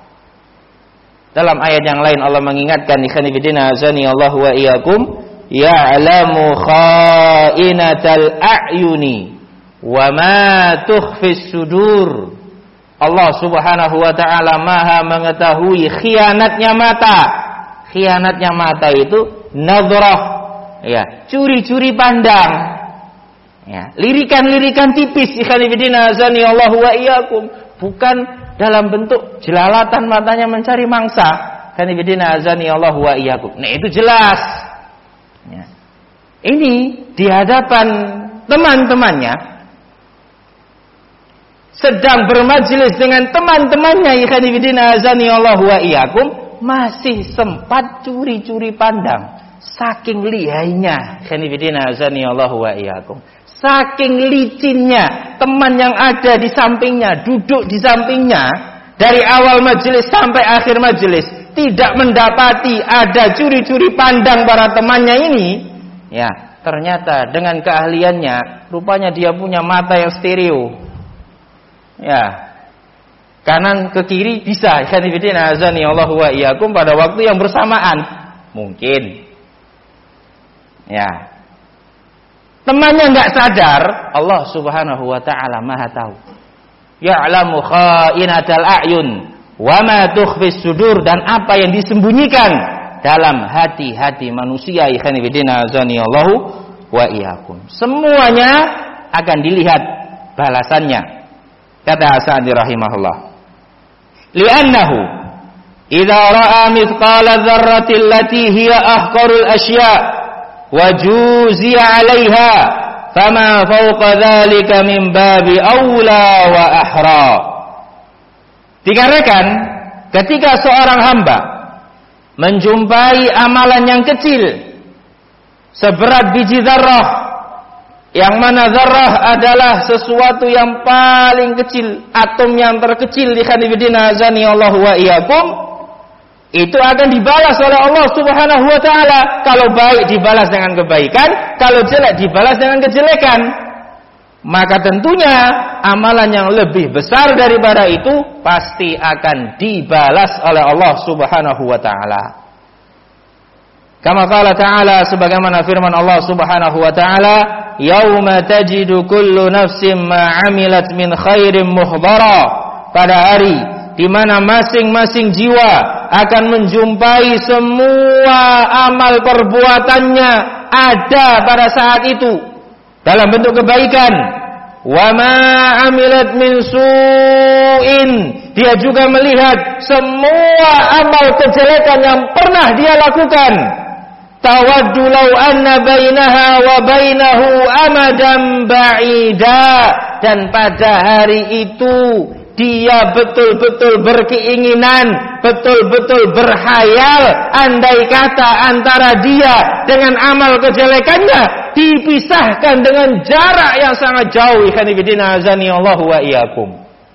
Dalam ayat yang lain Allah mengingatkan ikhwanifidina azani Allahu wa iyyakum, ya'lamu kha'inatal a'yuni wa ma tukhfis sudur. Allah Subhanahu wa taala Maha mengetahui khianatnya mata. Khianatnya mata itu nadrah, ya, curi-curi pandang, ya, lirikan-lirikan tipis ikhwanifidina azani Allahu wa iyyakum, bukan dalam bentuk jelalatan matanya mencari mangsa, ikhwanifidina azani Allahu wa iyyakum. Nah, itu jelas, ya. Ini di hadapan teman-temannya, sedang bermajelis dengan teman-temannya ikhwanifidina azani Allahu wa iyyakum, masih sempat curi-curi pandang. Saking lihainya khanifidina azani Allahu wa iyyakum, saking licinnya teman yang ada di sampingnya, duduk di sampingnya dari awal majelis sampai akhir majelis, tidak mendapati ada curi-curi pandang para temannya ini. Ya, ternyata dengan keahliannya, rupanya dia punya mata yang stereo, ya, kanan ke kiri bisa khanifidina azani Allahu wa iyyakum pada waktu yang bersamaan. Mungkin, ya, temannya nggak sadar, Allah Subhanahu wa taala Maha tahu. Ya'lamu kha'inatal a'yun wa ma tukhfis sudur, dan apa yang disembunyikan dalam hati-hati manusia ikhwanifidina azani Allahu wa iyyakum. Semuanya akan dilihat balasannya. Kata As-Sa'di rahimahullah, li'annahu idza ra'a mithqala dzarratin lati hiya ahqarul asya' wajuzi 'alaiha fama fawqa dzalika min babi aula wa ahra. Dikarenakan ketika seorang hamba menjumpai amalan yang kecil seberat biji zarrah, yang mana zarrah adalah sesuatu yang paling kecil, atom yang terkecil di khanifidina azani Allahu wa iyyakum, itu akan dibalas oleh Allah Subhanahu wa taala. Kalau baik dibalas dengan kebaikan, kalau jelek dibalas dengan kejelekan. Maka tentunya amalan yang lebih besar daripada itu pasti akan dibalas oleh Allah Subhanahu wa taala. Kama qala ta'ala, sebagaimana firman Allah Subhanahu wa taala, yauma tajidu kullu nafsin ma 'amilat min khairin muhdara, pada hari di mana masing-masing jiwa akan menjumpai semua amal perbuatannya ada pada saat itu dalam bentuk kebaikan. Wa ma 'amilat min su'in, dia juga melihat semua amal kejelekan yang pernah dia lakukan. Tawaddu law anna bainaha wa bainahu amadan ba'ida, dan pada hari itu dia betul-betul berkeinginan betul-betul berhayal, andai kata antara dia dengan amal kejelekannya dipisahkan dengan jarak yang sangat jauh. Ikhwan fillah azani Allah wa iyyakum.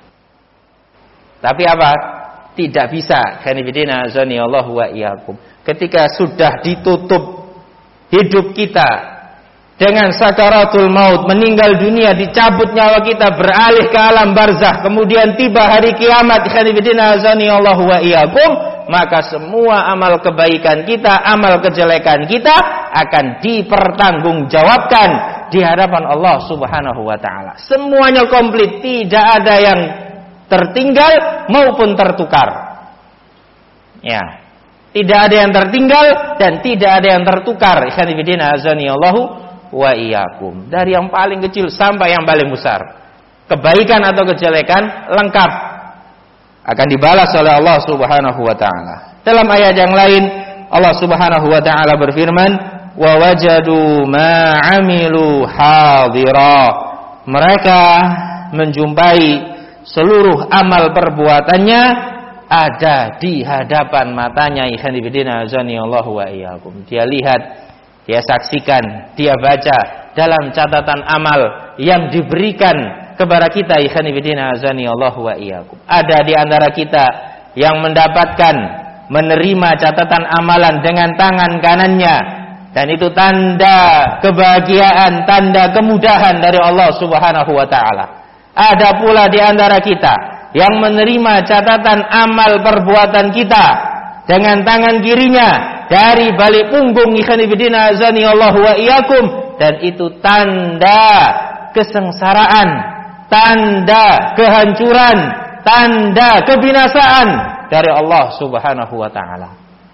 Tapi apa? Tidak bisa. Ikhwan fillah azani Allah wa iyyakum. Ketika sudah ditutup hidup kita dengan sakaratul maut, meninggal dunia, dicabut nyawa kita, beralih ke alam barzakh, kemudian tiba hari kiamat, Allah wa iyyakum, maka semua amal kebaikan kita, amal kejelekan kita akan dipertanggungjawabkan di hadapan Allah Subhanahu wa taala. Semuanya komplit, tidak ada yang tertinggal maupun tertukar. Ya. Tidak ada yang tertinggal dan tidak ada yang tertukar. Allah wa iyyakum. Dari yang paling kecil sampai yang paling besar, kebaikan atau kejelekan lengkap akan dibalas oleh Allah Subhanahu wa taala. Dalam ayat yang lain Allah Subhanahu wa taala berfirman, wa wajadu ma 'amilu hadira. Mereka menjumpai seluruh amal perbuatannya ada di hadapan matanya. Ikhwan fillah azani Allah wa iyyakum. Dia lihat, dia saksikan, dia baca dalam catatan amal yang diberikan kepada kita. Ikhwan fillah azani Allah wa iyyakum. Ada di antara kita yang mendapatkan, menerima catatan amalan dengan tangan kanannya, dan itu tanda kebahagiaan, tanda kemudahan dari Allah Subhanahu wa taala. Ada pula di antara kita yang menerima catatan amal perbuatan kita dengan tangan kirinya dari balik punggung. Ikhwan fillah azani Allah wa iyyakum. Dan itu tanda kesengsaraan, tanda kehancuran, tanda kebinasaan dari Allah Subhanahu wa taala.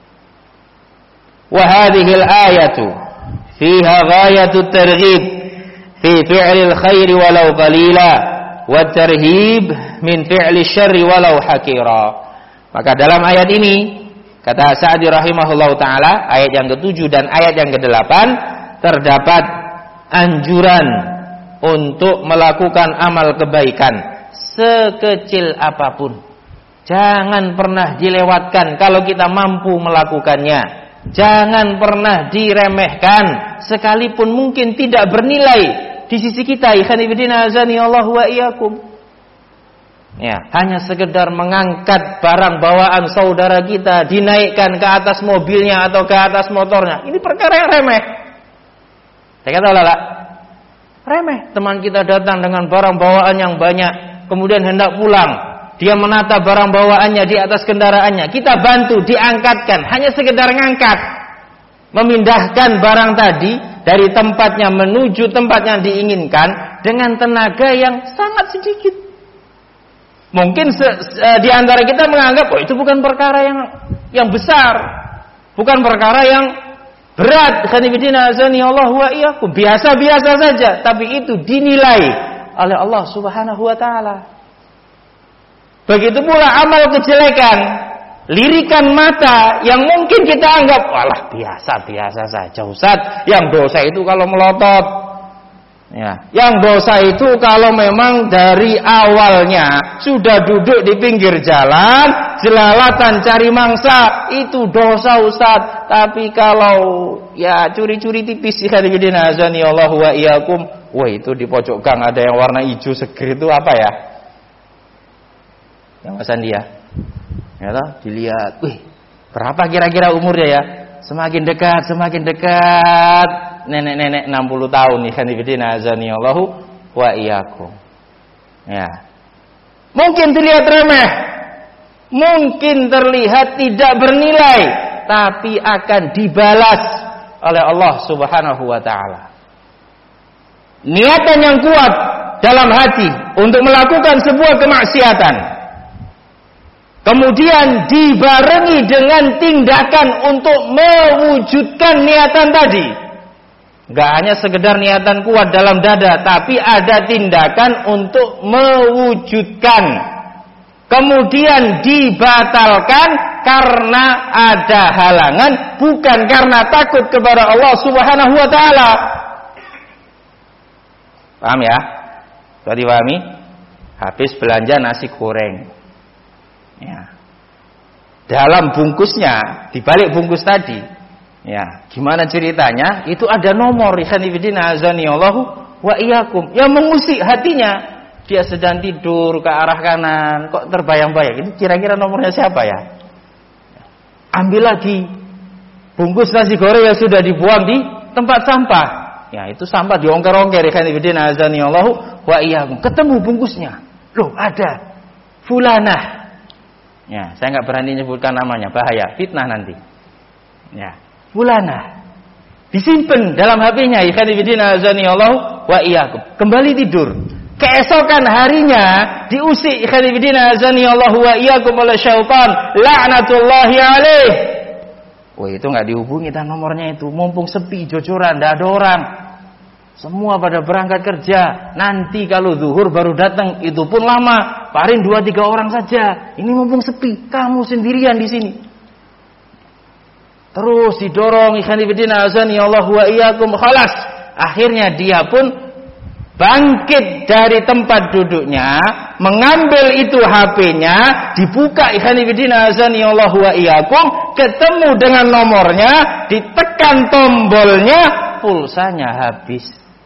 Wa hadhihi al-ayatu fiha ghayatu at-targhib fi fi'li al-khair walau qalila wa at-tarhib min fi'li syarri walau hakira. Maka dalam ayat ini, kata Sa'di rahimahullah ta'ala, ayat yang ketujuh dan ayat yang kedelapan, terdapat anjuran untuk melakukan amal kebaikan sekecil apapun. Jangan pernah dilewatkan kalau kita mampu melakukannya. Jangan pernah diremehkan sekalipun mungkin tidak bernilai di sisi kita. Ikhwan fillah azani Allah wa iyyakum. Ya, hanya sekedar mengangkat barang bawaan saudara kita, dinaikkan ke atas mobilnya atau ke atas motornya. Ini perkara yang remeh. Saya kata lala, remeh. Teman kita datang dengan barang bawaan yang banyak, kemudian hendak pulang. Dia menata barang bawaannya di atas kendaraannya. Kita bantu, diangkatkan. Hanya sekedar ngangkat. Memindahkan barang tadi dari tempatnya menuju tempat yang diinginkan dengan tenaga yang sangat sedikit. Mungkin se- se- di antara kita menganggap, oh itu bukan perkara yang yang besar, bukan perkara yang berat. Khanifidina azani Allah wa iyyakum. Biasa-biasa saja, tapi itu dinilai oleh Allah Subhanahu wa taala. Begitu pula amal kejelekan, lirikan mata yang mungkin kita anggap, walah biasa-biasa saja Ustaz. Yang dosa itu kalau melotot, ya, yang dosa itu kalau memang dari awalnya sudah duduk di pinggir jalan, jelalatan cari mangsa, itu dosa Ustaz. Tapi kalau ya curi-curi tipis, ikhwanifidina azani Allah wa iyyakum, wah itu di pojok gang ada yang warna hijau seger, itu apa ya? Yang Mas Andi ya, ya toh, dilihat, wih, berapa kira-kira umurnya ya? Semakin dekat, semakin dekat, nenek-nenek enam puluh tahun nih, khanifidina azani Allahu wa iyyakum. Ya, mungkin terlihat remeh, mungkin terlihat tidak bernilai, tapi akan dibalas oleh Allah Subhanahu wa taala. Niatan yang kuat dalam hati untuk melakukan sebuah kemaksiatan, kemudian dibarengi dengan tindakan untuk mewujudkan niatan tadi. Gak hanya sekedar niatan kuat dalam dada, tapi ada tindakan untuk mewujudkan. Kemudian dibatalkan karena ada halangan, bukan karena takut kepada Allah Subhanahu wa taala. Paham ya? Sudah dipahami? Habis belanja nasi goreng, ya, dalam bungkusnya, di balik bungkus tadi, ya, gimana ceritanya? Itu ada nomor ikhwan fillah azani Allahu wa iyyakum yang mengusik hatinya. Dia sedang tidur ke arah kanan, kok terbayang-bayang, ini kira-kira nomornya siapa ya? Ambil lagi bungkus nasi goreng yang sudah dibuang di tempat sampah. Ya, itu sampah diongker-ongker ikhwan fillah azani Allahu wa iyyakum. Ketemu bungkusnya. Loh, ada fulanah. Ya, saya nggak berani menyebutkan namanya, bahaya, fitnah nanti. Ya, fulanah. Disimpan dalam H P-nya ikhwan fillah azani Allahu wa iyyakum. Kembali tidur. Keesokan harinya diusik ikhwan fillah azani Allahu wa iyyakum oleh syaitan, laknatullahi alaih. Wah, itu nggak dihubungi dan nomornya itu, mumpung sepi, jojoran, nggak ada orang. Semua pada berangkat kerja. Nanti kalau zuhur baru datang, itu pun lama. Paling dua tiga orang saja. Ini mumpung sepi, kamu sendirian di sini. Terus didorong ikhwan fillah azani Allahu wa iyyakum, khalas. Akhirnya dia pun bangkit dari tempat duduknya, mengambil itu H P-nya, dibuka ikhwan fillah azani Allahu wa iyyakum, ketemu dengan nomornya, ditekan tombolnya, pulsanya habis.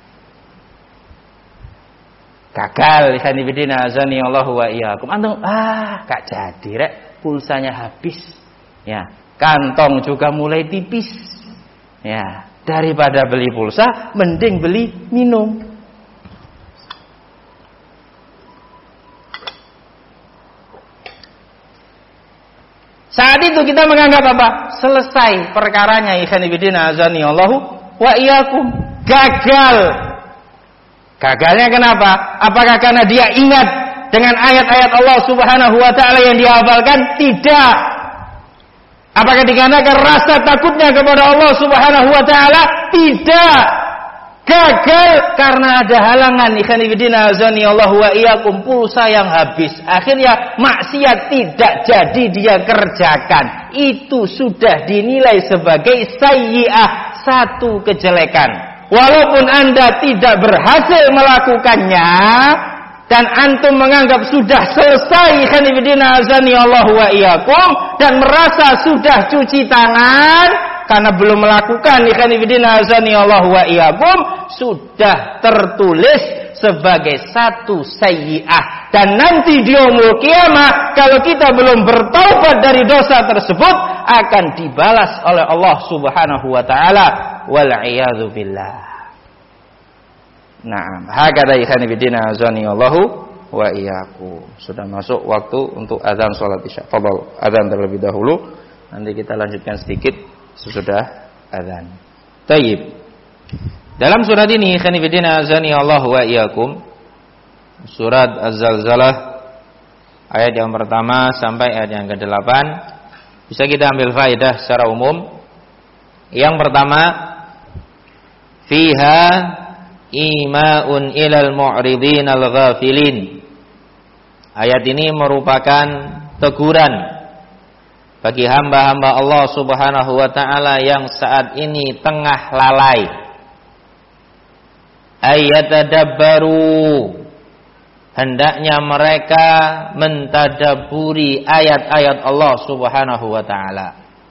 Gagal ikhwan fillah azani Allahu wa iyyakum. Antum ah gak jadi rek, pulsanya habis. Ya, kantong juga mulai tipis. Ya, daripada beli pulsa mending beli minum. Saat itu kita menganggap apa? Selesai perkaranya ikhwan fillah azani Allahu wa iyyakum. Gagal. Gagalnya kenapa? Apakah karena dia ingat dengan ayat-ayat Allah Subhanahu wa taala yang dihafalkan? Tidak. Apakah dikarenakan rasa takutnya kepada Allah Subhanahu wa taala? Tidak. Gagal karena ada halangan ikhwan fillah azani Allahu wa iyyakum, pulsa yang habis. Akhirnya maksiat tidak jadi dia kerjakan. Itu sudah dinilai sebagai sayyi'ah, satu kejelekan. Walaupun Anda tidak berhasil melakukannya dan antum menganggap sudah selesai ikhwan fillah azani Allahu wa iyyakum dan merasa sudah cuci tangan karena belum melakukan ikhwan fillah azani Allahu wa iyyakum, sudah tertulis sebagai satu sayyi'ah. Dan nanti di yaumul qiyamah kalau kita belum bertaubat dari dosa tersebut akan dibalas oleh Allah Subhanahu wa taala, wal iyadzu billah. Naam, hakada ikhwan fillah azani Allahu wa iyyakum. Sudah masuk waktu untuk azan salat Isya. Fadhal, azan terlebih dahulu, nanti kita lanjutkan sedikit sesudah azan. Tayyib. Dalam surat ini ikhwan fillah azani Allahu wa iyyakum, surat Az-Zalzalah ayat yang pertama sampai ayat yang kedelapan, bisa kita ambil faedah secara umum. Yang pertama, fiha ima'un ilal mu'ridin al-ghafilin. Ayat ini merupakan teguran bagi hamba-hamba Allah Subhanahu wa taala yang saat ini tengah lalai. Ayatadabbaru, hendaknya mereka mentadaburi ayat-ayat Allah Subhanahu wa taala.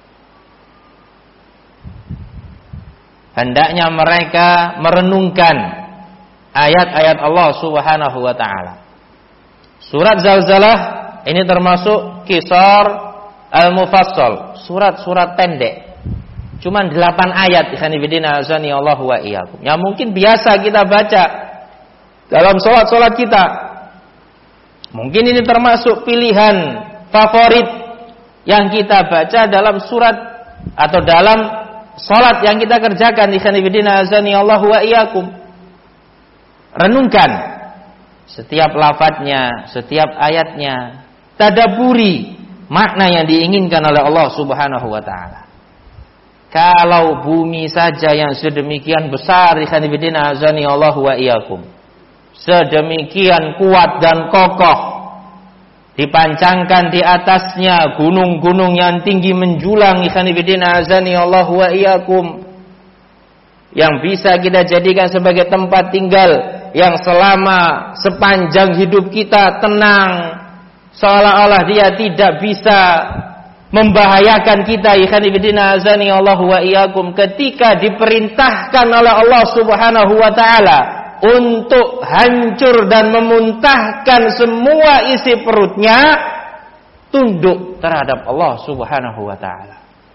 Hendaknya mereka merenungkan ayat-ayat Allah Subhanahu wa taala. Surat Zalzalah ini termasuk Qisar al-Mufassal, surat-surat pendek. Cuman delapan ayat ikhwan fillah azani Allahu wa iyyakum. Yang mungkin biasa kita baca dalam salat-salat kita. Mungkin ini termasuk pilihan favorit yang kita baca dalam surat atau dalam salat yang kita kerjakan ikhwan fillah azani Allahu wa iyyakum. Renungkan setiap lafadznya, setiap ayatnya, tadabburi makna yang diinginkan oleh Allah Subhanahu wa taala. Kalau bumi saja yang sedemikian besar ikhwan fillah azani Allahu wa iyyakum, sedemikian kuat dan kokoh, dipancangkan di atasnya gunung-gunung yang tinggi menjulang ikhwan fillah azani Allahu wa iyyakum, yang bisa kita jadikan sebagai tempat tinggal yang selama sepanjang hidup kita tenang, seolah-olah dia tidak bisa membahayakan kita ikhwan fillah azani Allah wa iyyakum ketika diperintahkan oleh Allah Subhanahu wa taala untuk hancur dan memuntahkan semua isi perutnya, tunduk terhadap Allah Subhanahu wa taala.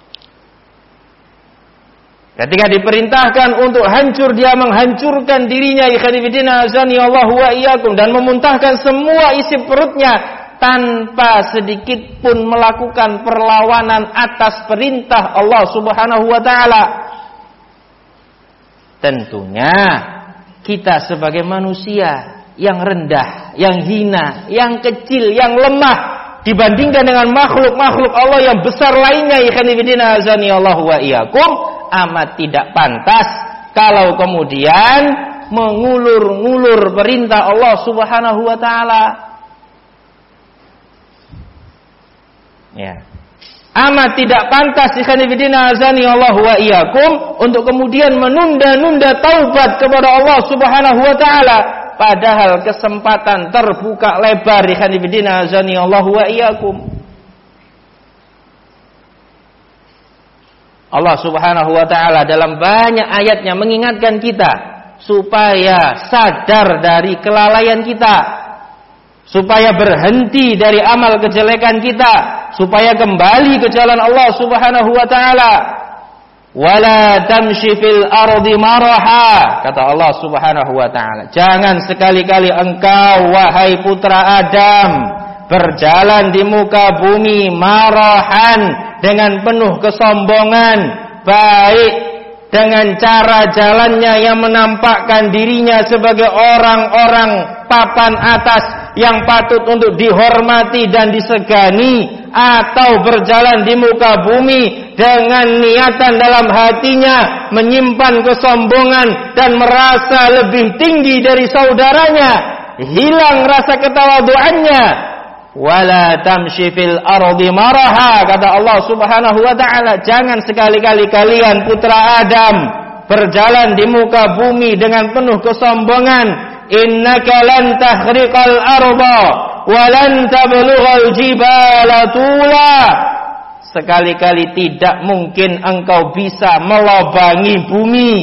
Ketika diperintahkan untuk hancur, dia menghancurkan dirinya ikhwan fillah azani Allah wa iyyakum dan memuntahkan semua isi perutnya tanpa sedikit pun melakukan perlawanan atas perintah Allah Subhanahu wa taala. Tentunya kita sebagai manusia yang rendah, yang hina, yang kecil, yang lemah dibandingkan dengan makhluk-makhluk Allah yang besar lainnya, ikhwan fillah azani Allah wa iyyakum, amat tidak pantas kalau kemudian mengulur-ngulur perintah Allah Subhanahu wa taala. Ya. Amat tidak pantas ikhwan fillah azani Allah wa iyyakum untuk kemudian menunda-nunda taubat kepada Allah Subhanahu wa taala, padahal kesempatan terbuka lebar ikhwan fillah azani Allah wa iyyakum. Allah Subhanahu wa taala dalam banyak ayatnya mengingatkan kita supaya sadar dari kelalaian kita, supaya berhenti dari amal kejelekan kita, supaya kembali ke jalan Allah Subhanahu wa taala. Wala tamshi fil ardi maraha, kata Allah Subhanahu wa taala, jangan sekali-kali engkau wahai putra Adam berjalan di muka bumi marahan, dengan penuh kesombongan, baik dengan cara jalannya yang menampakkan dirinya sebagai orang-orang papan atas yang patut untuk dihormati dan disegani, atau berjalan di muka bumi dengan niatan dalam hatinya menyimpan kesombongan dan merasa lebih tinggi dari saudaranya, hilang rasa ketawaduannya. Wala tamshi fil ardi maraha, kata Allah Subhanahu wa taala, jangan sekali-kali kalian putra Adam berjalan di muka bumi dengan penuh kesombongan. Innaka lan tahriqal arda wa lan tablughal jibala tula, sekali-kali tidak mungkin engkau bisa melobangi bumi.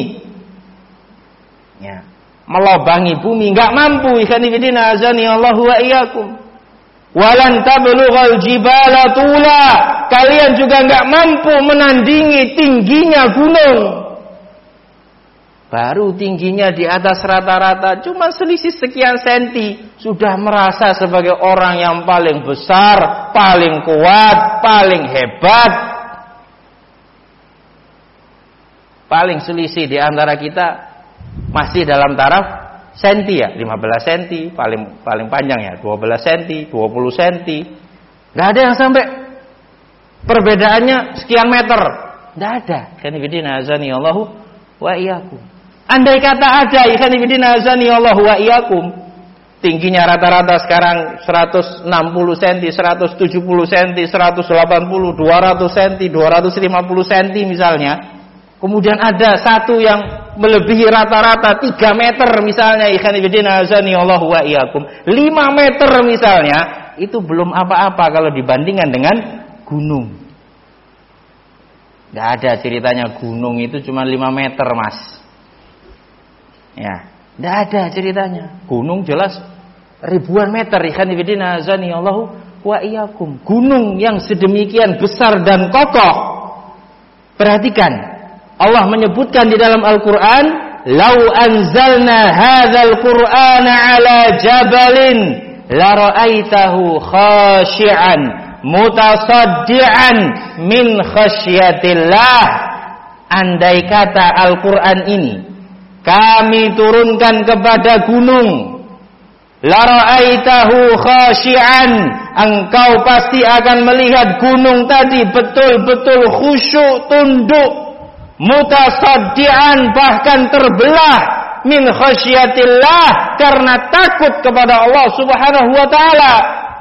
Ya, melobangi bumi enggak mampu ikhwan fillah azani Allah wa iyyakum. Walan tablughal jibala tula, kalian juga enggak mampu menandingi tingginya gunung. Baru tingginya di atas rata-rata cuma selisih sekian senti, sudah merasa sebagai orang yang paling besar, paling kuat, paling hebat. Paling selisih di antara kita masih dalam taraf senti ya, lima belas senti, paling paling panjang ya dua belas senti, dua puluh senti. Enggak ada yang sampai perbedaannya sekian meter. Enggak ada. Ikhwan fillah azani Allahu wa iyyakum. Andai kata ada ikhwan fillah azani Allahu wa iyyakum, tingginya rata-rata sekarang seratus enam puluh senti, seratus tujuh puluh senti, seratus delapan puluh, dua ratus senti, dua ratus lima puluh senti misalnya. Kemudian ada satu yang melebihi rata-rata tiga meter misalnya, ikhwan fillah azani Allah wa iyyakum, lima meter misalnya, itu belum apa-apa kalau dibandingkan dengan gunung. Enggak ada ceritanya gunung itu cuma lima meter, Mas. Ya, enggak ada ceritanya. Gunung jelas ribuan meter, ikhwan fillah azani Allah wa iyyakum. Gunung yang sedemikian besar dan kokoh. Perhatikan, Allah menyebutkan di dalam Al-Quran, "Lau anzalna hadzal Qur'ana 'ala jabalin la ra'aitahu khashi'an mutasaddian min khasyatillah." Andai kata Al-Quran ini kami turunkan kepada gunung, la ra'aitahu khashi'an, engkau pasti akan melihat gunung tadi betul-betul khusyuk, tunduk, mutasaddian, bahkan terbelah, min khasyatillah, karena takut kepada Allah Subhanahu wa taala.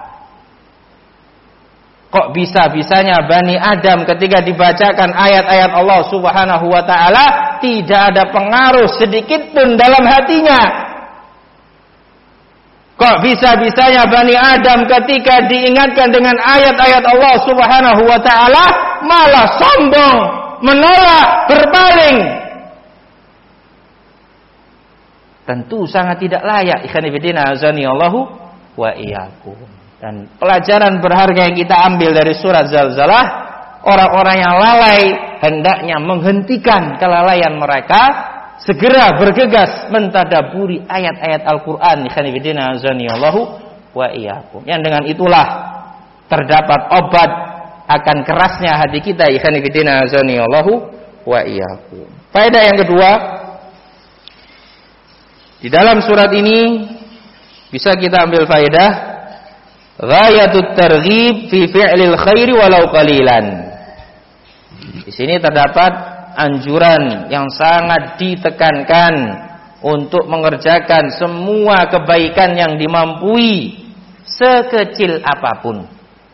Kok bisa-bisanya Bani Adam ketika dibacakan ayat-ayat Allah Subhanahu wa taala tidak ada pengaruh sedikit pun dalam hatinya? Kok bisa-bisanya Bani Adam ketika diingatkan dengan ayat-ayat Allah Subhanahu wa taala malah sombong, menolak, berpaling. Tentu sangat tidak layak, ikhwan fillah azani Allahu wa iyyakum. Dan pelajaran berharga yang kita ambil dari surat Zalzalah, orang-orang yang lalai hendaknya menghentikan kelalaian mereka, segera bergegas mentadaburi ayat-ayat Al-Qur'an, ikhwan fillah azani Allahu wa iyyakum. Yang dengan itulah terdapat obat akan kerasnya hati kita, ikhwan fillah azani Allahu wa iyyakum. Faedah yang kedua, di dalam surat ini bisa kita ambil faedah ghayatut targhib fi fi'lil khairi walau qalilan. Di sini terdapat anjuran yang sangat ditekankan untuk mengerjakan semua kebaikan yang dimampui sekecil apapun.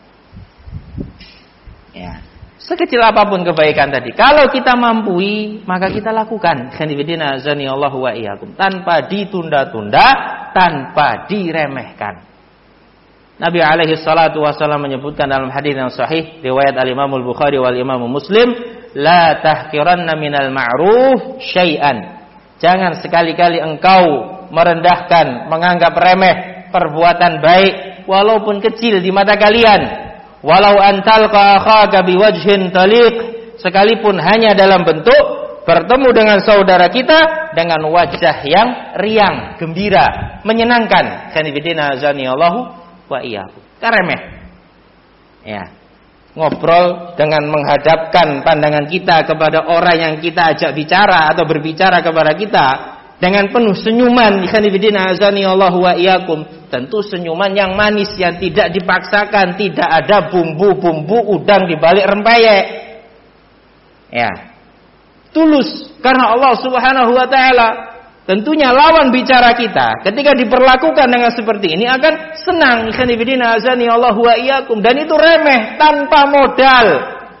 Ya, sekecil apapun kebaikan tadi, kalau kita mampui maka kita lakukan. Khanifidina azani Allahu wa iyyakum, tanpa ditunda-tunda, tanpa diremehkan. Nabi alaihi salatu wasallam menyebutkan dalam hadis yang sahih riwayat al-Imam al-Bukhari wal Imam Muslim, la tahqiranna minal ma'ruf syai'an. Jangan sekali-kali engkau merendahkan, menganggap remeh perbuatan baik walaupun kecil di mata kalian. Walau antalqa akhaka biwajhin taliq, sekalipun hanya dalam bentuk bertemu dengan saudara kita dengan wajah yang riang, gembira, menyenangkan. Khanifidina azani Allahu wa iyyakum. Karemeh. Ya. Ngobrol dengan menghadapkan pandangan kita kepada orang yang kita ajak bicara atau berbicara kepada kita dengan penuh senyuman. Khanifidina azani Allahu wa iyyakum. Tentu senyuman yang manis, yang tidak dipaksakan, tidak ada bumbu-bumbu udang di balik rempeyek. Ya. Tulus karena Allah Subhanahu wa taala. Tentunya lawan bicara kita ketika diperlakukan dengan seperti ini akan senang. Khanifidina azani Allahu wa iyyakum, dan itu remeh tanpa modal.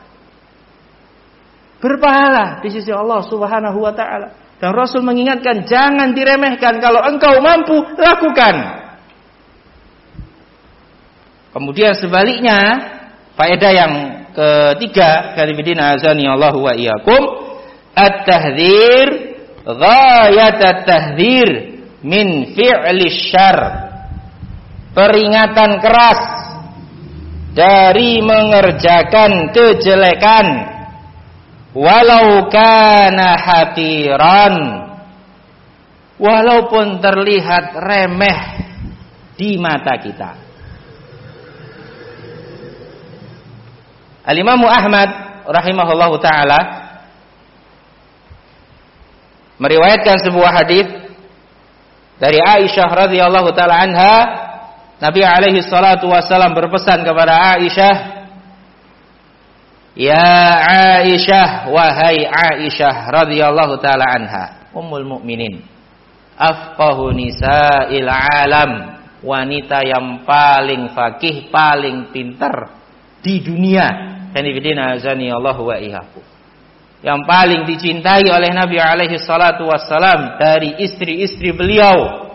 Berpahala di sisi Allah Subhanahu wa taala. Dan Rasul mengingatkan jangan diremehkan, kalau engkau mampu lakukan. Kemudian sebaliknya, faedah yang ketiga, khanifidina azani Allahu wa iyyakum, at-tahdzir ghayat at-tahdzir min fi'li syarr. Peringatan keras dari mengerjakan kejelekan walau kana haqiran, walaupun terlihat remeh di mata kita. Al-Imam Ahmad rahimahullahu taala meriwayatkan sebuah hadis dari Aisyah radhiyallahu taala anha. Nabi alaihi salatu wasallam berpesan kepada Aisyah, "Ya Aisyah, wahai Aisyah radhiyallahu taala anha, ummul mukminin, afqahu nisa'il alam, wanita yang paling faqih, paling pintar di dunia." Khanifidina azani Allahu wa iyyakum. Yang paling dicintai oleh Nabi alaihi salatu wassalam dari istri-istri beliau,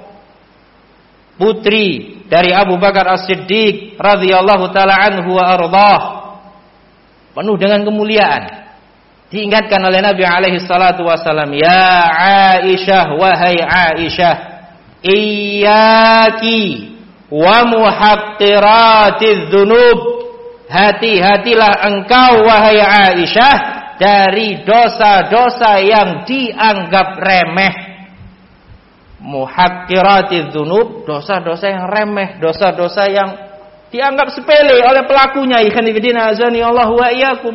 putri dari Abu Bakar As-Siddiq radhiyallahu taala anhu wa ardhah, penuh dengan kemuliaan. Diingatkan oleh Nabi alaihi salatu wassalam, "Ya Aisyah, wahai Aisyah, iyyaki wa muhaqqiratiz dzunub." Hati-hatilah engkau wahai Aisyah dari dosa-dosa yang dianggap remeh. Muhaqqiratiz dzunub, dosa-dosa yang remeh, dosa-dosa yang dianggap sepele oleh pelakunya. Ikhwanifidina azani Allahu wa iyyakum.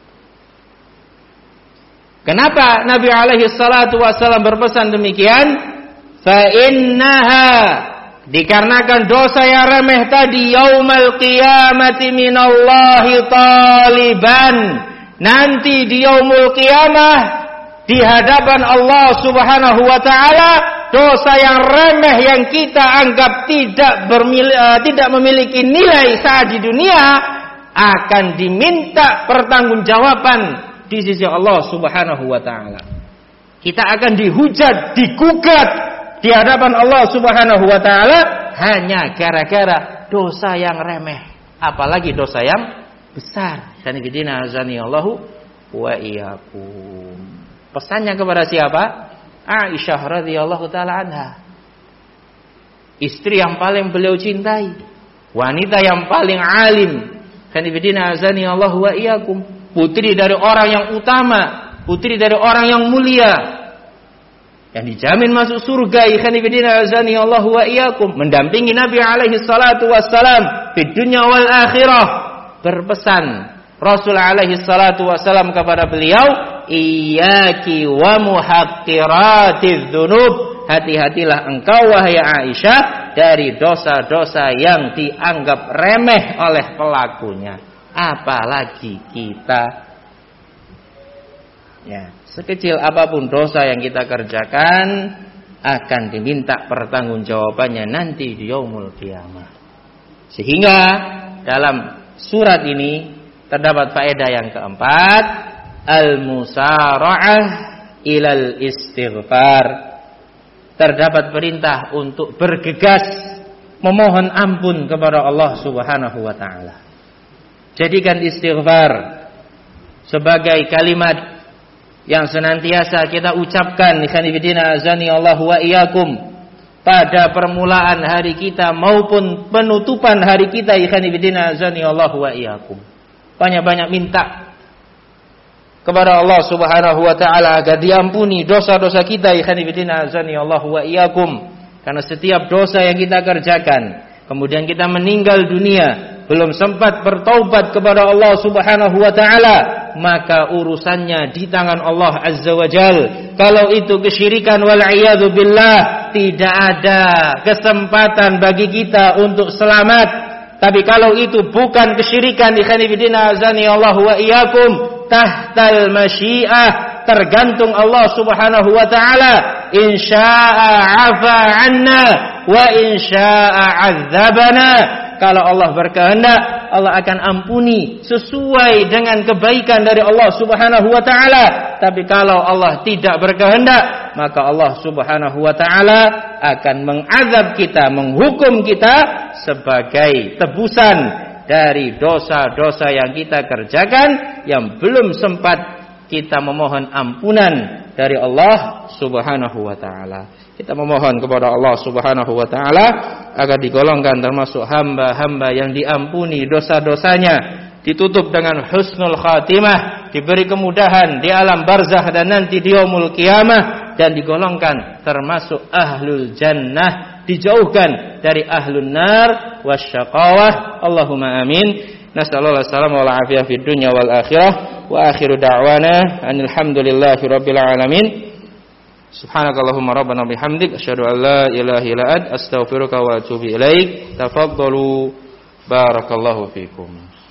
Kenapa Nabi alaihi salatu wasallam berpesan demikian? Fa innaha, dikarenakan dosa yang remeh tadi, yaumal qiyamati minallahi taliban, nanti di yaumul qiyamah di hadapan Allah Subhanahu wa taala, dosa yang remeh yang kita anggap tidak bermil, uh, tidak memiliki nilai saat di dunia akan diminta pertanggungjawaban di sisi Allah Subhanahu wa taala. Kita akan dihujat, digugat di hadapan Allah Subhanahu wa taala hanya gara-gara dosa yang remeh, apalagi dosa yang besar. Dan bidina azani Allahu wa iyyakum. Pesannya kepada siapa? Aisyah radhiyallahu taala anha. Istri yang paling beliau cintai, wanita yang paling alim. Dan bidina azani Allahu wa iyyakum. Putri dari orang yang utama, putri dari orang yang mulia, yang dijamin masuk surga, ikhwan fillah azani Allah wa iyyakum, mendampingi Nabi alaihi salatu wassalam di dunia wal akhirah. Berpesan Rasul alaihi salatu wassalam kepada beliau, iyyaki wa muhaqqiratiz dzunub, hati-hatilah engkau wahai Aisyah dari dosa-dosa yang dianggap remeh oleh pelakunya, apalagi kita. Ya, sekecil apapun dosa yang kita kerjakan akan diminta pertanggungjawabannya nanti di yaumul qiyamah. Sehingga dalam surat ini terdapat faedah yang keempat, al-musara'ah ilal istighfar. Terdapat perintah untuk bergegas memohon ampun kepada Allah Subhanahu wa taala. Jadikan istighfar sebagai kalimat yang senantiasa kita ucapkan, ikhwan fillah azani Allah wa iyyakum, pada permulaan hari kita maupun penutupan hari kita, ikhwan fillah azani Allah wa iyyakum. Banyak-banyak minta kepada Allah Subhanahu wa taala agar diampuni dosa-dosa kita, ikhwan fillah azani Allah wa iyyakum. Karena setiap dosa yang kita kerjakan, kemudian kita meninggal dunia, belum sempat bertaubat kepada Allah Subhanahu wa taala, maka urusannya di tangan Allah Azza wa Jal. Kalau itu kesyirikan wal iyadu billah, tidak ada kesempatan bagi kita untuk selamat. Tapi kalau itu bukan kesyirikan, ikhwan fillah azani Allah wa iyyakum, tahtal masyiah, tergantung Allah Subhanahu wa taala. Insya'a 'afa 'anna wa insya'a 'adzabana. Kalau Allah berkehendak, Allah akan ampuni sesuai dengan kebaikan dari Allah Subhanahu wa taala. Tapi kalau Allah tidak berkehendak, maka Allah Subhanahu wa taala akan mengazab kita, menghukum kita sebagai tebusan dari dosa-dosa yang kita kerjakan yang belum sempat kita memohon ampunan dari Allah Subhanahu wa taala. Kita memohon kepada Allah Subhanahu wa taala agar digolongkan termasuk hamba-hamba yang diampuni dosa-dosanya, ditutup dengan husnul khatimah, diberi kemudahan di alam barzakh dan nanti di yaumul qiyamah, dan digolongkan termasuk ahlul jannah, dijauhkan dari ahlun nar wasyaqawah. Allahumma amin. Nasallallahu alaihi wasallam wal afiyah fid dunya wal akhirah, wa akhiru da'wana alhamdulillahi rabbil alamin. Subhanakallahumma rabbana bihamdik asyhadu an la ilaha illa anta astaghfiruka wa atubu ilaik. Tafaddalu barakallahu fikum.